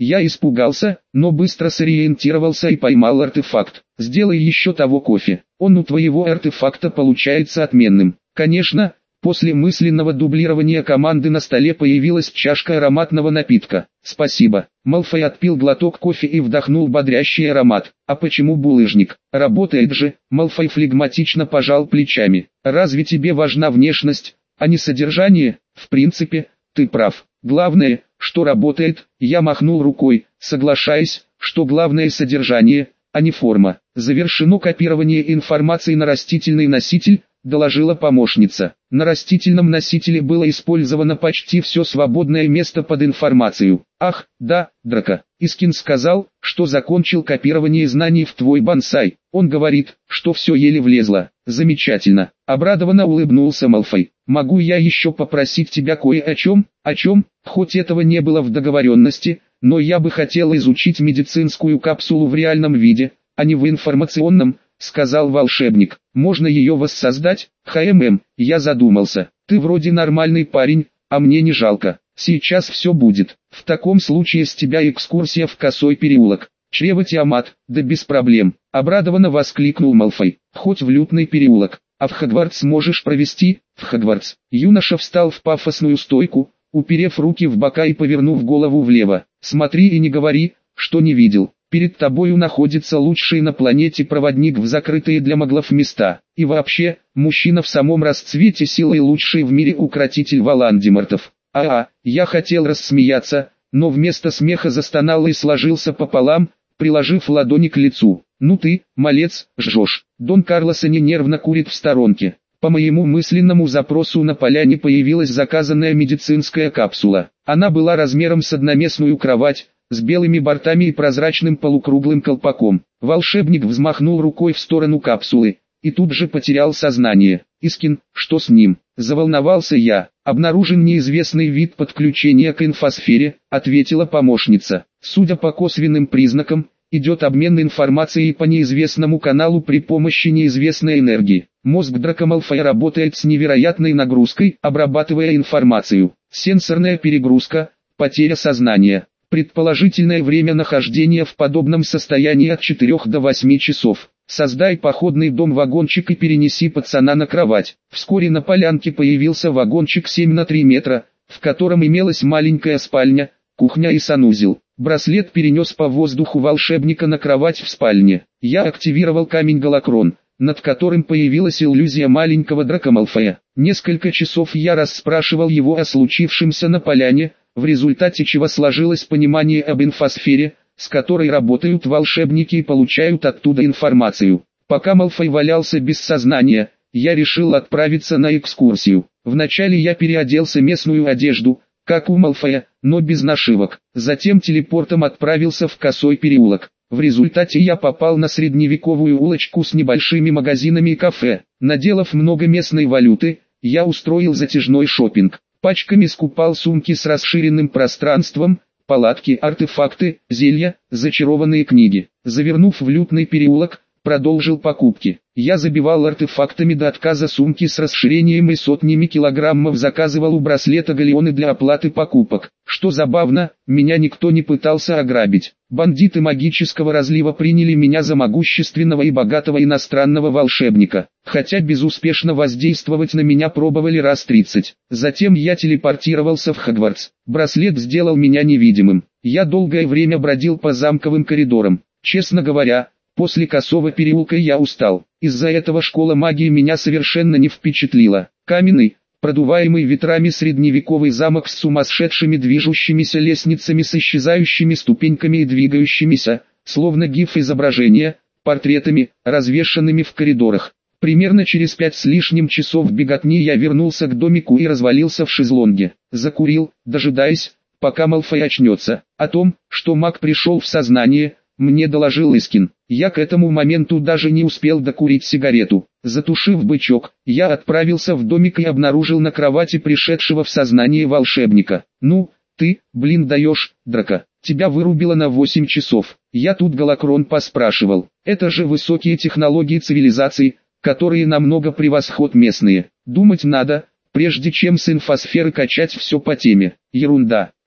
Я испугался, но быстро сориентировался и поймал артефакт. Сделай еще того кофе, он у твоего артефакта получается отменным. Конечно, после мысленного дублирования команды на столе появилась чашка ароматного напитка. Спасибо. Малфой отпил глоток кофе и вдохнул бодрящий аромат. А почему булыжник? Работает же. Малфой флегматично пожал плечами. Разве тебе важна внешность, а не содержание? В принципе, ты прав. Главное, что работает. Я махнул рукой, соглашаясь, что главное содержание, а не форма. Завершено копирование информации на растительный носитель, доложила помощница. На растительном носителе было использовано почти все свободное место под информацию. Ах, да, Драко. Искин сказал, что закончил копирование знаний в твой бонсай. Он говорит, что все еле влезло. Замечательно. Обрадованно улыбнулся Малфой. Могу я еще попросить тебя кое о чем? О чем? Хоть этого не было в договоренности, но я бы хотел изучить медицинскую капсулу в реальном виде, а не в информационном, сказал волшебник. Можно ее воссоздать? Хмм, я задумался. Ты вроде нормальный парень, а мне не жалко. Сейчас все будет. В таком случае с тебя экскурсия в Косой переулок. Чрево Тиамат, да без проблем. Обрадованно воскликнул Малфой. Хоть в Лютный переулок. А в Хогвартс можешь провести? В Хогвартс. Юноша встал в пафосную стойку, уперев руки в бока и повернув голову влево. Смотри и не говори, что не видел. Перед тобою находится лучший на планете проводник в закрытые для маглов места. И вообще, мужчина в самом расцвете силы и лучший в мире укротитель Волан-де-Мортов. А-а, я хотел рассмеяться, но вместо смеха застонал и сложился пополам, приложив ладони к лицу. Ну ты, малец, жжешь. Дон Карлосони нервно курит в сторонке. По моему мысленному запросу на поляне появилась заказанная медицинская капсула. Она была размером с одноместную кровать, с белыми бортами и прозрачным полукруглым колпаком. Волшебник взмахнул рукой в сторону капсулы, и тут же потерял сознание. Искин, что с ним? Заволновался я. Обнаружен неизвестный вид подключения к инфосфере, ответила помощница. Судя по косвенным признакам, идет обмен информацией по неизвестному каналу при помощи неизвестной энергии. Мозг Драко Малфоя работает с невероятной нагрузкой, обрабатывая информацию. Сенсорная перегрузка, потеря сознания. Предположительное время нахождения в подобном состоянии от четырёх до восьми часов. Создай походный дом-вагончик и перенеси пацана на кровать. Вскоре на полянке появился вагончик семь на три метра, в котором имелась маленькая спальня, кухня и санузел. Браслет перенес по воздуху волшебника на кровать в спальне. Я активировал камень Галакрон, над которым появилась иллюзия маленького Драко Малфоя. Несколько часов я расспрашивал его о случившемся на поляне, в результате чего сложилось понимание об инфосфере, с которой работают волшебники и получают оттуда информацию. Пока Малфой валялся без сознания, я решил отправиться на экскурсию. Вначале я переоделся в местную одежду, как у Малфоя, но без нашивок. Затем телепортом отправился в Косой переулок. В результате я попал на средневековую улочку с небольшими магазинами и кафе. Наделав много местной валюты, я устроил затяжной шопинг. Пачками скупал сумки с расширенным пространством, палатки, артефакты, зелья, зачарованные книги. Завернув в Лютный переулок, продолжил покупки. Я забивал артефактами до отказа сумки с расширением и сотнями килограммов заказывал у браслета галеоны для оплаты покупок. Что забавно, меня никто не пытался ограбить. Бандиты магического разлива приняли меня за могущественного и богатого иностранного волшебника, хотя безуспешно воздействовать на меня пробовали раз тридцать. Затем я телепортировался в Хогвартс. Браслет сделал меня невидимым. Я долгое время бродил по замковым коридорам. Честно говоря, после Косого переулка я устал. Из-за этого школа магии меня совершенно не впечатлила. Каменный, продуваемый ветрами средневековый замок с сумасшедшими движущимися лестницами с исчезающими ступеньками и двигающимися, словно гиф изображения, портретами, развешанными в коридорах. Примерно через пять с лишним часов беготни я вернулся к домику и развалился в шезлонге. Закурил, дожидаясь, пока Малфой очнется. О том, что маг пришел в сознание, мне доложил Искин. Я к этому моменту даже не успел докурить сигарету. Затушив бычок, я отправился в домик и обнаружил на кровати пришедшего в сознание волшебника. «Ну, ты, блин даешь, Драко, тебя вырубило на восемь часов». Я тут Галакрон поспрашивал. Это же высокие технологии цивилизации, которые намного превосход местные. Думать надо, прежде чем с инфосферы качать все по теме. Ерунда.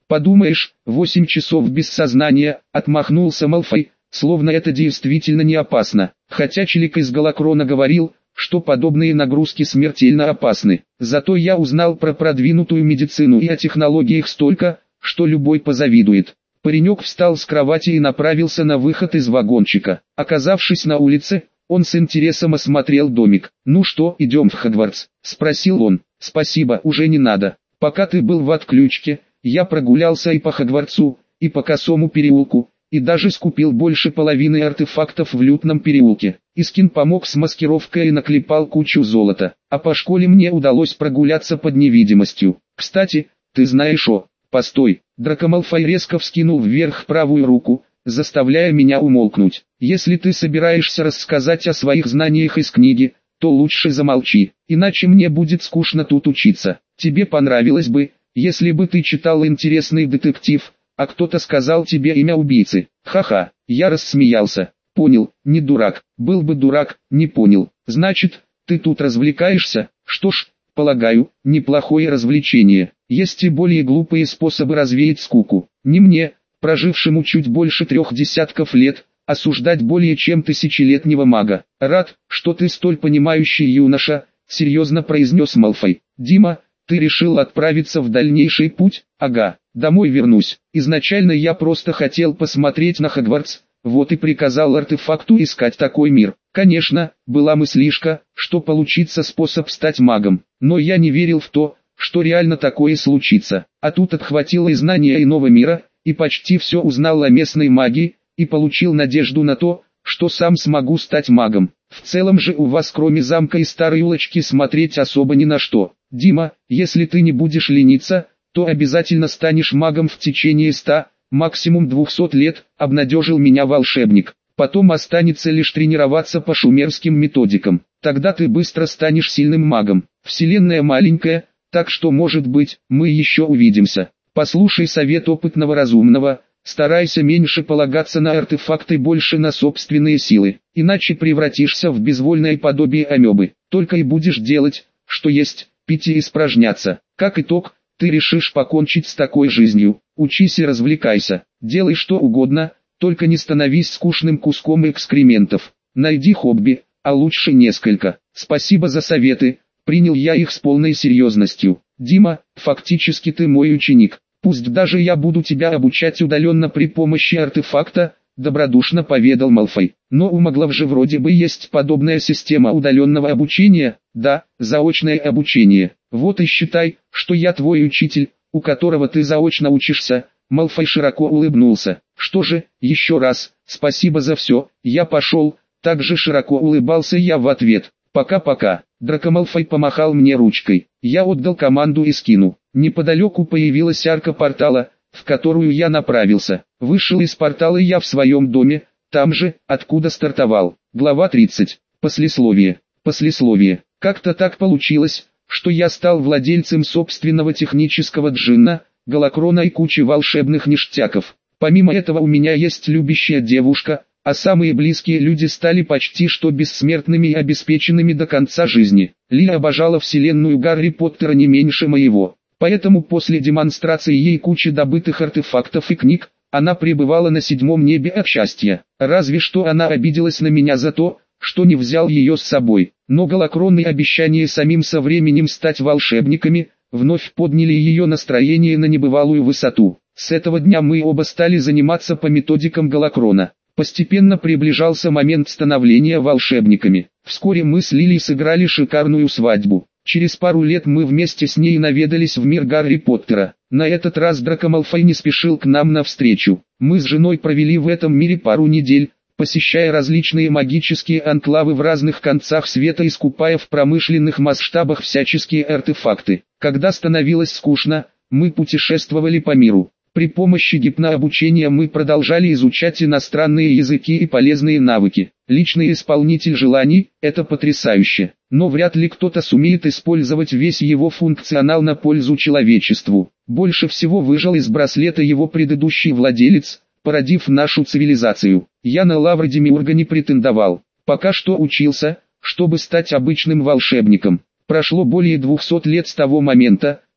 Подумаешь, восемь часов без сознания, отмахнулся Малфой, словно это действительно не опасно. Хотя Чилик из Галакрона говорил, что подобные нагрузки смертельно опасны. Зато я узнал про продвинутую медицину и о технологиях столько, что любой позавидует. Паренек встал с кровати и направился на выход из вагончика. Оказавшись на улице, он с интересом осмотрел домик. «Ну что, идем в Хогвартс?» – спросил он. «Спасибо, уже не надо. Пока ты был в отключке, я прогулялся и по Хогвартсу, и по Косому переулку, и даже скупил больше половины артефактов в Лютном переулке. Искин помог с маскировкой и наклепал кучу золота. А по школе мне удалось прогуляться под невидимостью. Кстати, ты знаешь о... Постой!» Драко Малфой резко вскинул вверх правую руку, заставляя меня умолкнуть. «Если ты собираешься рассказать о своих знаниях из книги, то лучше замолчи, иначе мне будет скучно тут учиться. Тебе понравилось бы, если бы ты читал интересный детектив, а кто-то сказал тебе имя убийцы». Ха-ха, я рассмеялся. «Понял, не дурак, был бы дурак, не понял. Значит, ты тут развлекаешься? Что ж, полагаю, неплохое развлечение. Есть и более глупые способы развеять скуку. Не мне, прожившему чуть больше трех десятков лет, осуждать более чем тысячелетнего мага. Рад, что ты столь понимающий юноша», — серьезно произнес Малфой. «Дима, ты решил отправиться в дальнейший путь?» «Ага, домой вернусь. Изначально я просто хотел посмотреть на Хогвартс, вот и приказал артефакту искать такой мир. Конечно, была мыслишка, что получится способ стать магом, но я не верил в то, что реально такое случится. А тут отхватило и знания иного мира, и почти все узнал о местной магии, и получил надежду на то, что сам смогу стать магом. В целом же у вас кроме замка и старой улочки смотреть особо ни на что. Дима, если ты не будешь лениться, то обязательно станешь магом в течение ста, максимум двухсот лет», — обнадежил меня волшебник. «Потом останется лишь тренироваться по шумерским методикам. Тогда ты быстро станешь сильным магом. Вселенная маленькая, так что, может быть, мы еще увидимся. Послушай совет опытного разумного, старайся меньше полагаться на артефакты, больше на собственные силы, иначе превратишься в безвольное подобие амебы. Только и будешь делать, что есть, пить и испражняться. Как итог, ты решишь покончить с такой жизнью. Учись и развлекайся, делай что угодно, только не становись скучным куском экскрементов. Найди хобби, а лучше несколько. Спасибо за советы, принял я их с полной серьезностью. Дима, фактически ты мой ученик. Пусть даже я буду тебя обучать удаленно при помощи артефакта, добродушно поведал Малфой. Но у маглов же вроде бы есть подобная система удаленного обучения. Да, заочное обучение. Вот и считай, что я твой учитель, у которого ты заочно учишься. Малфой широко улыбнулся. Что же, еще раз, спасибо за все, я пошел. Также широко улыбался я в ответ. Пока-пока. Драко Малфой помахал мне ручкой. Я отдал команду Искину. Неподалеку появилась арка портала, в которую я направился. Вышел из портала я в своем доме, там же, откуда стартовал. Глава тридцать. Послесловие. Послесловие. Как-то так получилось, что я стал владельцем собственного технического джинна, Галакрона и кучи волшебных ништяков. Помимо этого у меня есть любящая девушка, а самые близкие люди стали почти что бессмертными и обеспеченными до конца жизни. Ли обожала вселенную Гарри Поттера не меньше моего. Поэтому после демонстрации ей кучи добытых артефактов и книг, она пребывала на седьмом небе от счастья. Разве что она обиделась на меня за то, что не взял ее с собой. Но Галакрон и обещание самим со временем стать волшебниками, вновь подняли ее настроение на небывалую высоту. С этого дня мы оба стали заниматься по методикам Галакрона. Постепенно приближался момент становления волшебниками. Вскоре мы с Лилией сыграли шикарную свадьбу. Через пару лет мы вместе с ней наведались в мир Гарри Поттера. На этот раз Драко Малфой не спешил к нам навстречу. Мы с женой провели в этом мире пару недель, посещая различные магические анклавы в разных концах света и скупая в промышленных масштабах всяческие артефакты. Когда становилось скучно, мы путешествовали по миру. При помощи гипнообучения мы продолжали изучать иностранные языки и полезные навыки. Личный исполнитель желаний – это потрясающе, но вряд ли кто-то сумеет использовать весь его функционал на пользу человечеству. Больше всего выжил из браслета его предыдущий владелец, породив нашу цивилизацию. Я на лавры демиурга не претендовал. Пока что учился, чтобы стать обычным волшебником. Прошло более двухсот лет с того момента,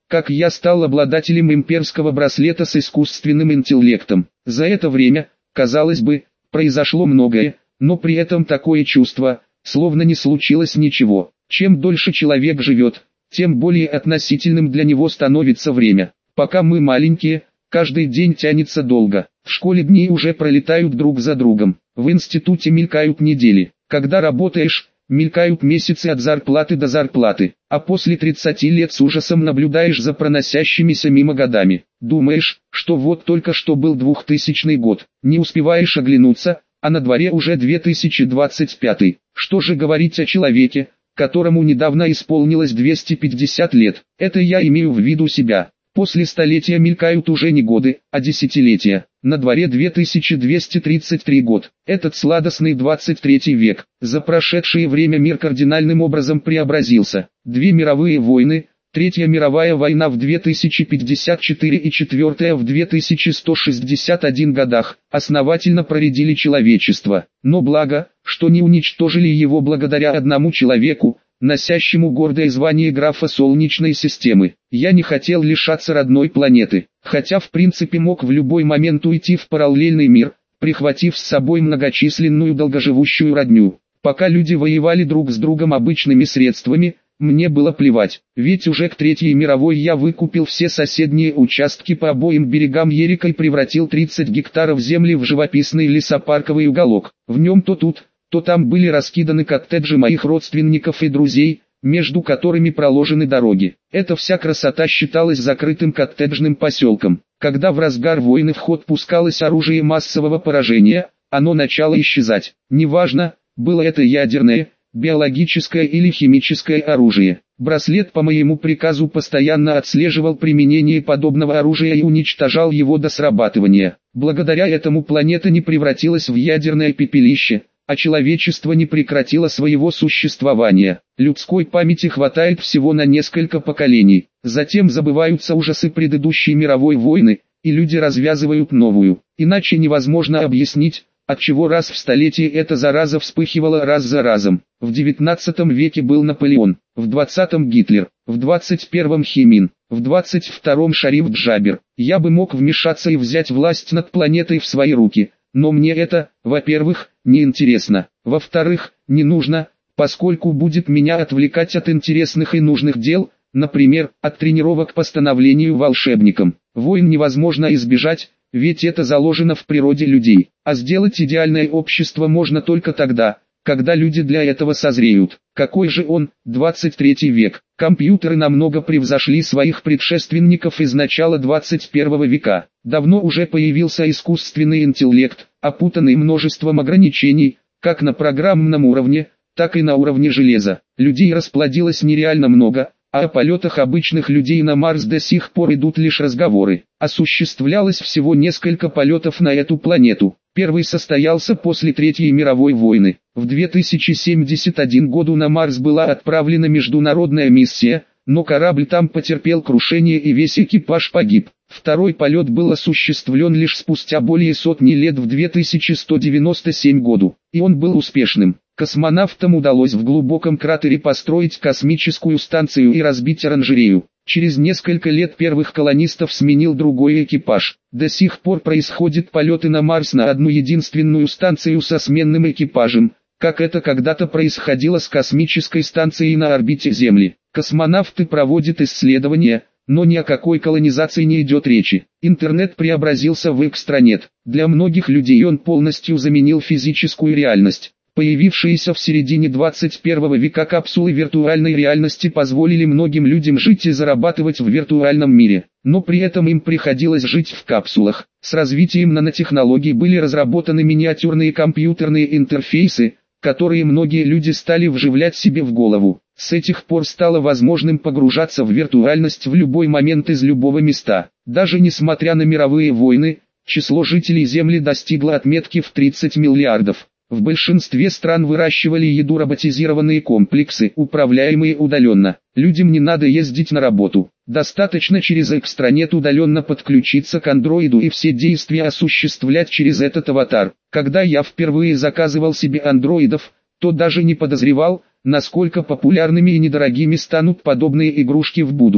как я стал обладателем имперского браслета с искусственным интеллектом. За это время, казалось бы, произошло многое, но при этом такое чувство, словно не случилось ничего. Чем дольше человек живет, тем более относительным для него становится время. Пока мы маленькие, каждый день тянется долго. В школе дни уже пролетают друг за другом. В институте мелькают недели. Когда работаешь, мелькают месяцы от зарплаты до зарплаты. А после тридцати лет с ужасом наблюдаешь за проносящимися мимо годами. Думаешь, что вот только что был двухтысячный год. Не успеваешь оглянуться, а на дворе уже две тысячи двадцать пятый. Что же говорить о человеке, которому недавно исполнилось двести пятьдесят лет? Это я имею в виду себя. После столетия мелькают уже не годы, а десятилетия. На дворе две тысячи двести тридцать три год. Этот сладостный двадцать третий век. За прошедшее время мир кардинальным образом преобразился. Две мировые войны, Третья мировая война в две тысячи пятьдесят четыре и Четвертая в две тысячи сто шестьдесят один годах, основательно проредили человечество. Но благо, что не уничтожили его благодаря одному человеку, носящему гордое звание графа Солнечной системы. Я не хотел лишаться родной планеты, хотя в принципе мог в любой момент уйти в параллельный мир, прихватив с собой многочисленную долгоживущую родню. Пока люди воевали друг с другом обычными средствами, мне было плевать, ведь уже к Третьей мировой я выкупил все соседние участки по обоим берегам Ерика и превратил тридцать гектаров земли в живописный лесопарковый уголок. В нем то тут, то там были раскиданы коттеджи моих родственников и друзей, между которыми проложены дороги. Эта вся красота считалась закрытым коттеджным поселком. Когда в разгар войны в ход пускалось оружие массового поражения, оно начало исчезать. Неважно, было это ядерное, биологическое или химическое оружие. Браслет по моему приказу постоянно отслеживал применение подобного оружия и уничтожал его до срабатывания. Благодаря этому планета не превратилась в ядерное пепелище, а человечество не прекратило своего существования. Людской памяти хватает всего на несколько поколений. Затем забываются ужасы предыдущей мировой войны, и люди развязывают новую. Иначе невозможно объяснить, отчего раз в столетие эта зараза вспыхивала раз за разом. В девятнадцатом веке был Наполеон, в двадцатом Гитлер, в двадцать первом Химин, в двадцать втором Шариф Джабер. Я бы мог вмешаться и взять власть над планетой в свои руки, но мне это, во-первых, не интересно, во-вторых, не нужно, поскольку будет меня отвлекать от интересных и нужных дел, например, от тренировок по становлению волшебником. Войн невозможно избежать, ведь это заложено в природе людей, а сделать идеальное общество можно только тогда, когда люди для этого созреют. Какой же он, двадцать третий век? Компьютеры намного превзошли своих предшественников из начала двадцать первого века. Давно уже появился искусственный интеллект, опутанный множеством ограничений, как на программном уровне, так и на уровне железа. Людей расплодилось нереально много, а о полетах обычных людей на Марс до сих пор идут лишь разговоры. Осуществлялось всего несколько полетов на эту планету. Первый состоялся после Третьей мировой войны. В две тысячи семьдесят первом году на Марс была отправлена международная миссия, но корабль там потерпел крушение и весь экипаж погиб. Второй полет был осуществлен лишь спустя более сотни лет в две тысячи сто девяносто седьмом году, и он был успешным. Космонавтам удалось в глубоком кратере построить космическую станцию и разбить оранжерею. Через несколько лет первых колонистов сменил другой экипаж. До сих пор происходят полеты на Марс на одну единственную станцию со сменным экипажем, как это когда-то происходило с космической станцией на орбите Земли. Космонавты проводят исследования, но ни о какой колонизации не идет речи. Интернет преобразился в экстранет. Для многих людей он полностью заменил физическую реальность. Появившиеся в середине двадцать первого века капсулы виртуальной реальности позволили многим людям жить и зарабатывать в виртуальном мире, но при этом им приходилось жить в капсулах. С развитием нанотехнологий были разработаны миниатюрные компьютерные интерфейсы, которые многие люди стали вживлять себе в голову. С этих пор стало возможным погружаться в виртуальность в любой момент из любого места. Даже несмотря на мировые войны, число жителей Земли достигло отметки в тридцать миллиардов. В большинстве стран выращивали еду роботизированные комплексы, управляемые удаленно. Людям не надо ездить на работу. Достаточно через экстранет удаленно подключиться к андроиду и все действия осуществлять через этот аватар. Когда я впервые заказывал себе андроидов, то даже не подозревал, насколько популярными и недорогими станут подобные игрушки в будущем.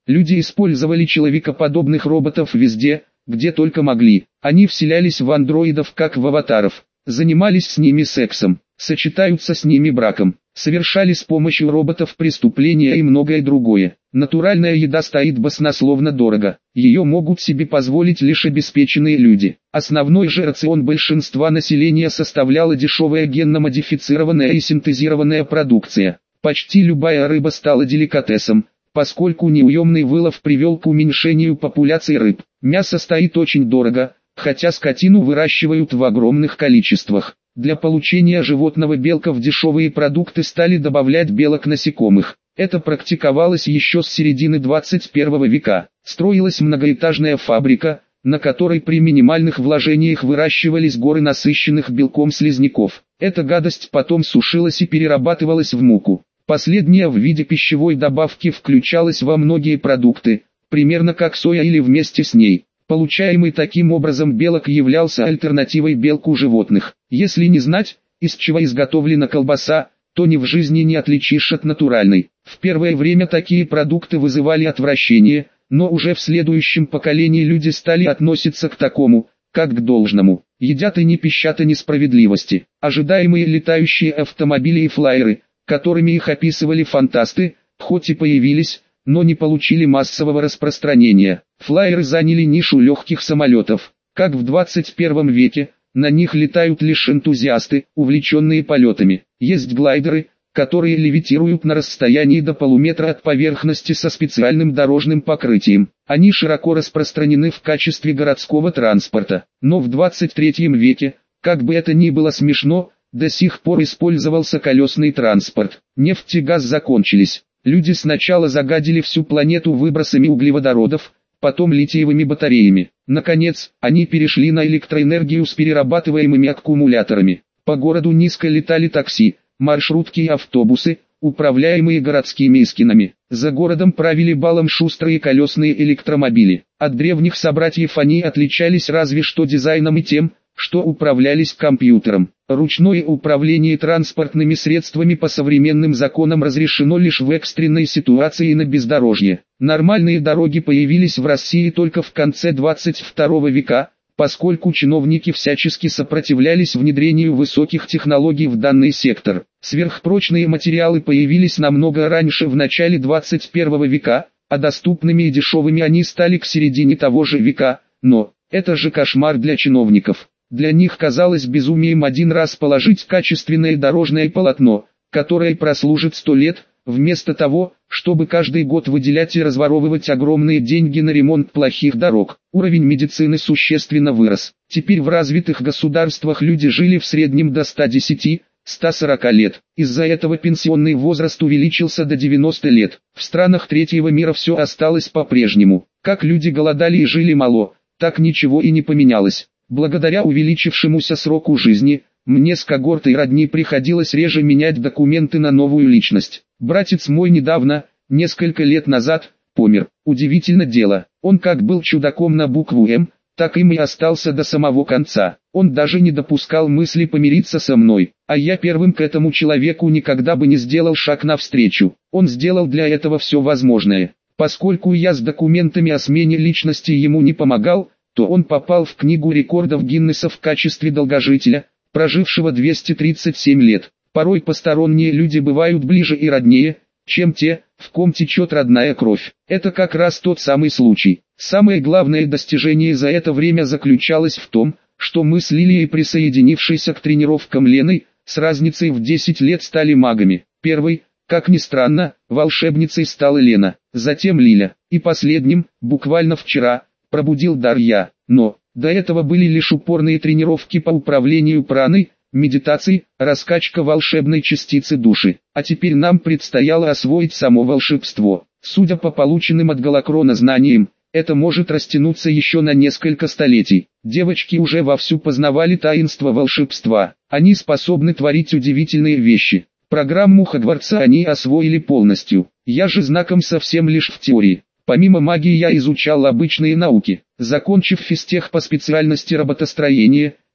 Люди использовали человекоподобных роботов везде, где только могли. Они вселялись в андроидов как в аватаров, занимались с ними сексом, сочетаются с ними браком, совершали с помощью роботов преступления и многое другое. Натуральная еда стоит баснословно дорого, ее могут себе позволить лишь обеспеченные люди. Основной же рацион большинства населения составляла дешевая генно-модифицированная и синтезированная продукция. Почти любая рыба стала деликатесом, поскольку неуемный вылов привел к уменьшению популяции рыб. Мясо стоит очень дорого, хотя скотину выращивают в огромных количествах. Для получения животного белка в дешевые продукты стали добавлять белок насекомых. Это практиковалось еще с середины двадцать первого века. Строилась многоэтажная фабрика, на которой при минимальных вложениях выращивались горы насыщенных белком слизняков. Эта гадость потом сушилась и перерабатывалась в муку. Последняя в виде пищевой добавки включалась во многие продукты, примерно как соя или вместе с ней. Получаемый таким образом белок являлся альтернативой белку животных. Если не знать, из чего изготовлена колбаса, то ни в жизни не отличишь от натуральной. В первое время такие продукты вызывали отвращение, но уже в следующем поколении люди стали относиться к такому, как к должному. Едят и не пищат о несправедливости. Ожидаемые летающие автомобили и флайеры, которыми их описывали фантасты, хоть и появились, но не получили массового распространения. Флайеры заняли нишу легких самолетов. Как в двадцать первом веке, на них летают лишь энтузиасты, увлеченные полетами. Есть глайдеры, которые левитируют на расстоянии до полуметра от поверхности со специальным дорожным покрытием. Они широко распространены в качестве городского транспорта. Но в двадцать третьем веке, как бы это ни было смешно, до сих пор использовался колесный транспорт. Нефть и газ закончились. Люди сначала загадили всю планету выбросами углеводородов, потом литиевыми батареями. Наконец, они перешли на электроэнергию с перерабатываемыми аккумуляторами. По городу низко летали такси, маршрутки и автобусы, управляемые городскими эскинами. За городом правили балом шустрые колесные электромобили. От древних собратьев они отличались разве что дизайном и тем, что управлялись компьютером. Ручное управление транспортными средствами по современным законам разрешено лишь в экстренной ситуации и на бездорожье. Нормальные дороги появились в России только в конце двадцать второго века, поскольку чиновники всячески сопротивлялись внедрению высоких технологий в данный сектор. Сверхпрочные материалы появились намного раньше, в начале двадцать первого века, а доступными и дешевыми они стали к середине того же века, но это же кошмар для чиновников. Для них казалось безумием один раз положить качественное дорожное полотно, которое прослужит сто лет, вместо того, чтобы каждый год выделять и разворовывать огромные деньги на ремонт плохих дорог. Уровень медицины существенно вырос. Теперь в развитых государствах люди жили в среднем до ста десяти — ста сорока лет. Из-за этого пенсионный возраст увеличился до девяноста лет. В странах третьего мира все осталось по-прежнему. Как люди голодали и жили мало, так ничего и не поменялось. Благодаря увеличившемуся сроку жизни, мне с когортой родни приходилось реже менять документы на новую личность. Братец мой недавно, несколько лет назад, помер. Удивительно дело, он как был чудаком на букву «М», так им и остался до самого конца. Он даже не допускал мысли помириться со мной, а я первым к этому человеку никогда бы не сделал шаг навстречу. Он сделал для этого все возможное. Поскольку я с документами о смене личности ему не помогал, то он попал в книгу рекордов Гиннесса в качестве долгожителя, прожившего двести тридцать семь лет. Порой посторонние люди бывают ближе и роднее, чем те, в ком течет родная кровь. Это как раз тот самый случай. Самое главное достижение за это время заключалось в том, что мы с Лилией, присоединившейся к тренировкам Леной, с разницей в десять лет стали магами. Первой, как ни странно, волшебницей стала Лена, затем Лиля, и последним, буквально вчера, пробудил дар я. Но до этого были лишь упорные тренировки по управлению праной, медитации, раскачка волшебной частицы души. А теперь нам предстояло освоить само волшебство. Судя по полученным от Галакрона знаниям, это может растянуться еще на несколько столетий. Девочки уже вовсю познавали таинство волшебства. Они способны творить удивительные вещи. Программу Хогвартса они освоили полностью. Я же знаком совсем лишь в теории. Помимо магии я изучал обычные науки. Закончив физтех по специальности роботостроения,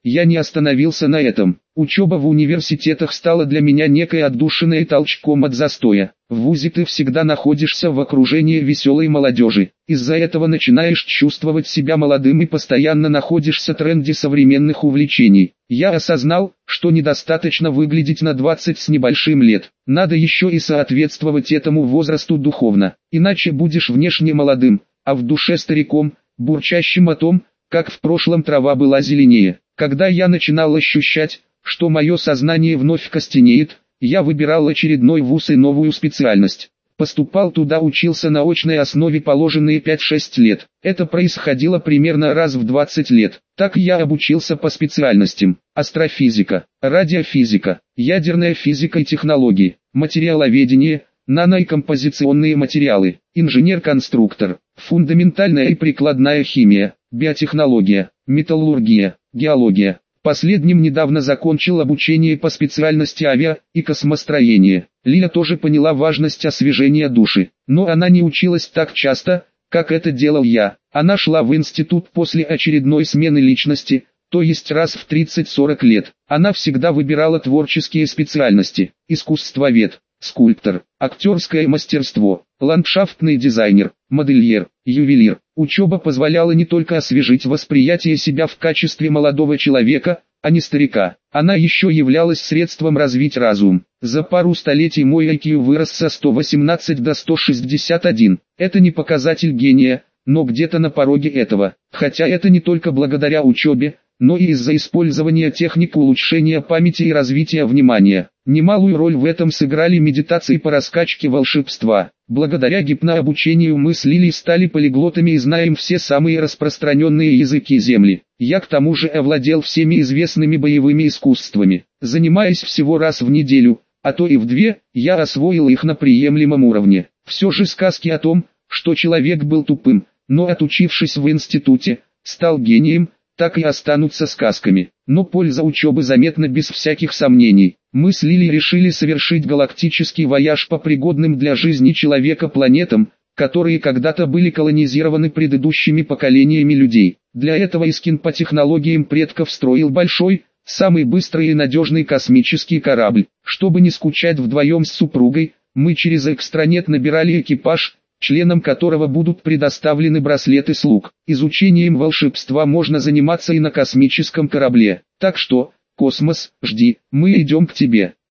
я не остановился на этом. Учеба в университетах стала для меня некой отдушиной и толчком от застоя. В вузе ты всегда находишься в окружении веселой молодежи. Из-за этого начинаешь чувствовать себя молодым и постоянно находишься в тренде современных увлечений. Я осознал, что недостаточно выглядеть на двадцать с небольшим лет. Надо еще и соответствовать этому возрасту духовно. Иначе будешь внешне молодым, а в душе стариком, бурчащим о том, как в прошлом трава была зеленее. Когда я начинал ощущать, что мое сознание вновь костенеет, я выбирал очередной вуз и новую специальность. Поступал туда, учился на очной основе положенные пять-шесть лет. Это происходило примерно раз в двадцать лет. Так я обучился по специальностям: астрофизика, радиофизика, ядерная физика и технологии, материаловедение, нано- и композиционные материалы, инженер-конструктор, фундаментальная и прикладная химия, биотехнология, металлургия, геология. Последним недавно закончил обучение по специальности авиа- и космостроение. Лиля тоже поняла важность освежения души, но она не училась так часто, как это делал я. Она шла в институт после очередной смены личности, то есть раз в тридцать-сорок лет. Она всегда выбирала творческие специальности: искусствовед, скульптор, актерское мастерство, ландшафтный дизайнер, модельер, ювелир. Учеба позволяла не только освежить восприятие себя в качестве молодого человека, а не старика. Она еще являлась средством развить разум. За пару столетий мой ай кью вырос со ста восемнадцати до ста шестидесяти одного. Это не показатель гения, но где-то на пороге этого. Хотя это не только благодаря учебе, но и из-за использования техник улучшения памяти и развития внимания. Немалую роль в этом сыграли медитации по раскачке волшебства. Благодаря гипнообучению мы с Лилей стали полиглотами и знаем все самые распространенные языки Земли. Я к тому же овладел всеми известными боевыми искусствами. Занимаясь всего раз в неделю, а то и в две, я освоил их на приемлемом уровне. Все же сказки о том, что человек был тупым, но отучившись в институте, стал гением, так и останутся сказками. Но польза учебы заметна без всяких сомнений. Мы с Лилей решили совершить галактический вояж по пригодным для жизни человека планетам, которые когда-то были колонизированы предыдущими поколениями людей. Для этого Искин по технологиям предков строил большой, самый быстрый и надежный космический корабль. Чтобы не скучать вдвоем с супругой, мы через экстранет набирали экипаж, членам которого будут предоставлены браслеты слуг. Изучением волшебства можно заниматься и на космическом корабле. Так что, космос, жди, мы идем к тебе.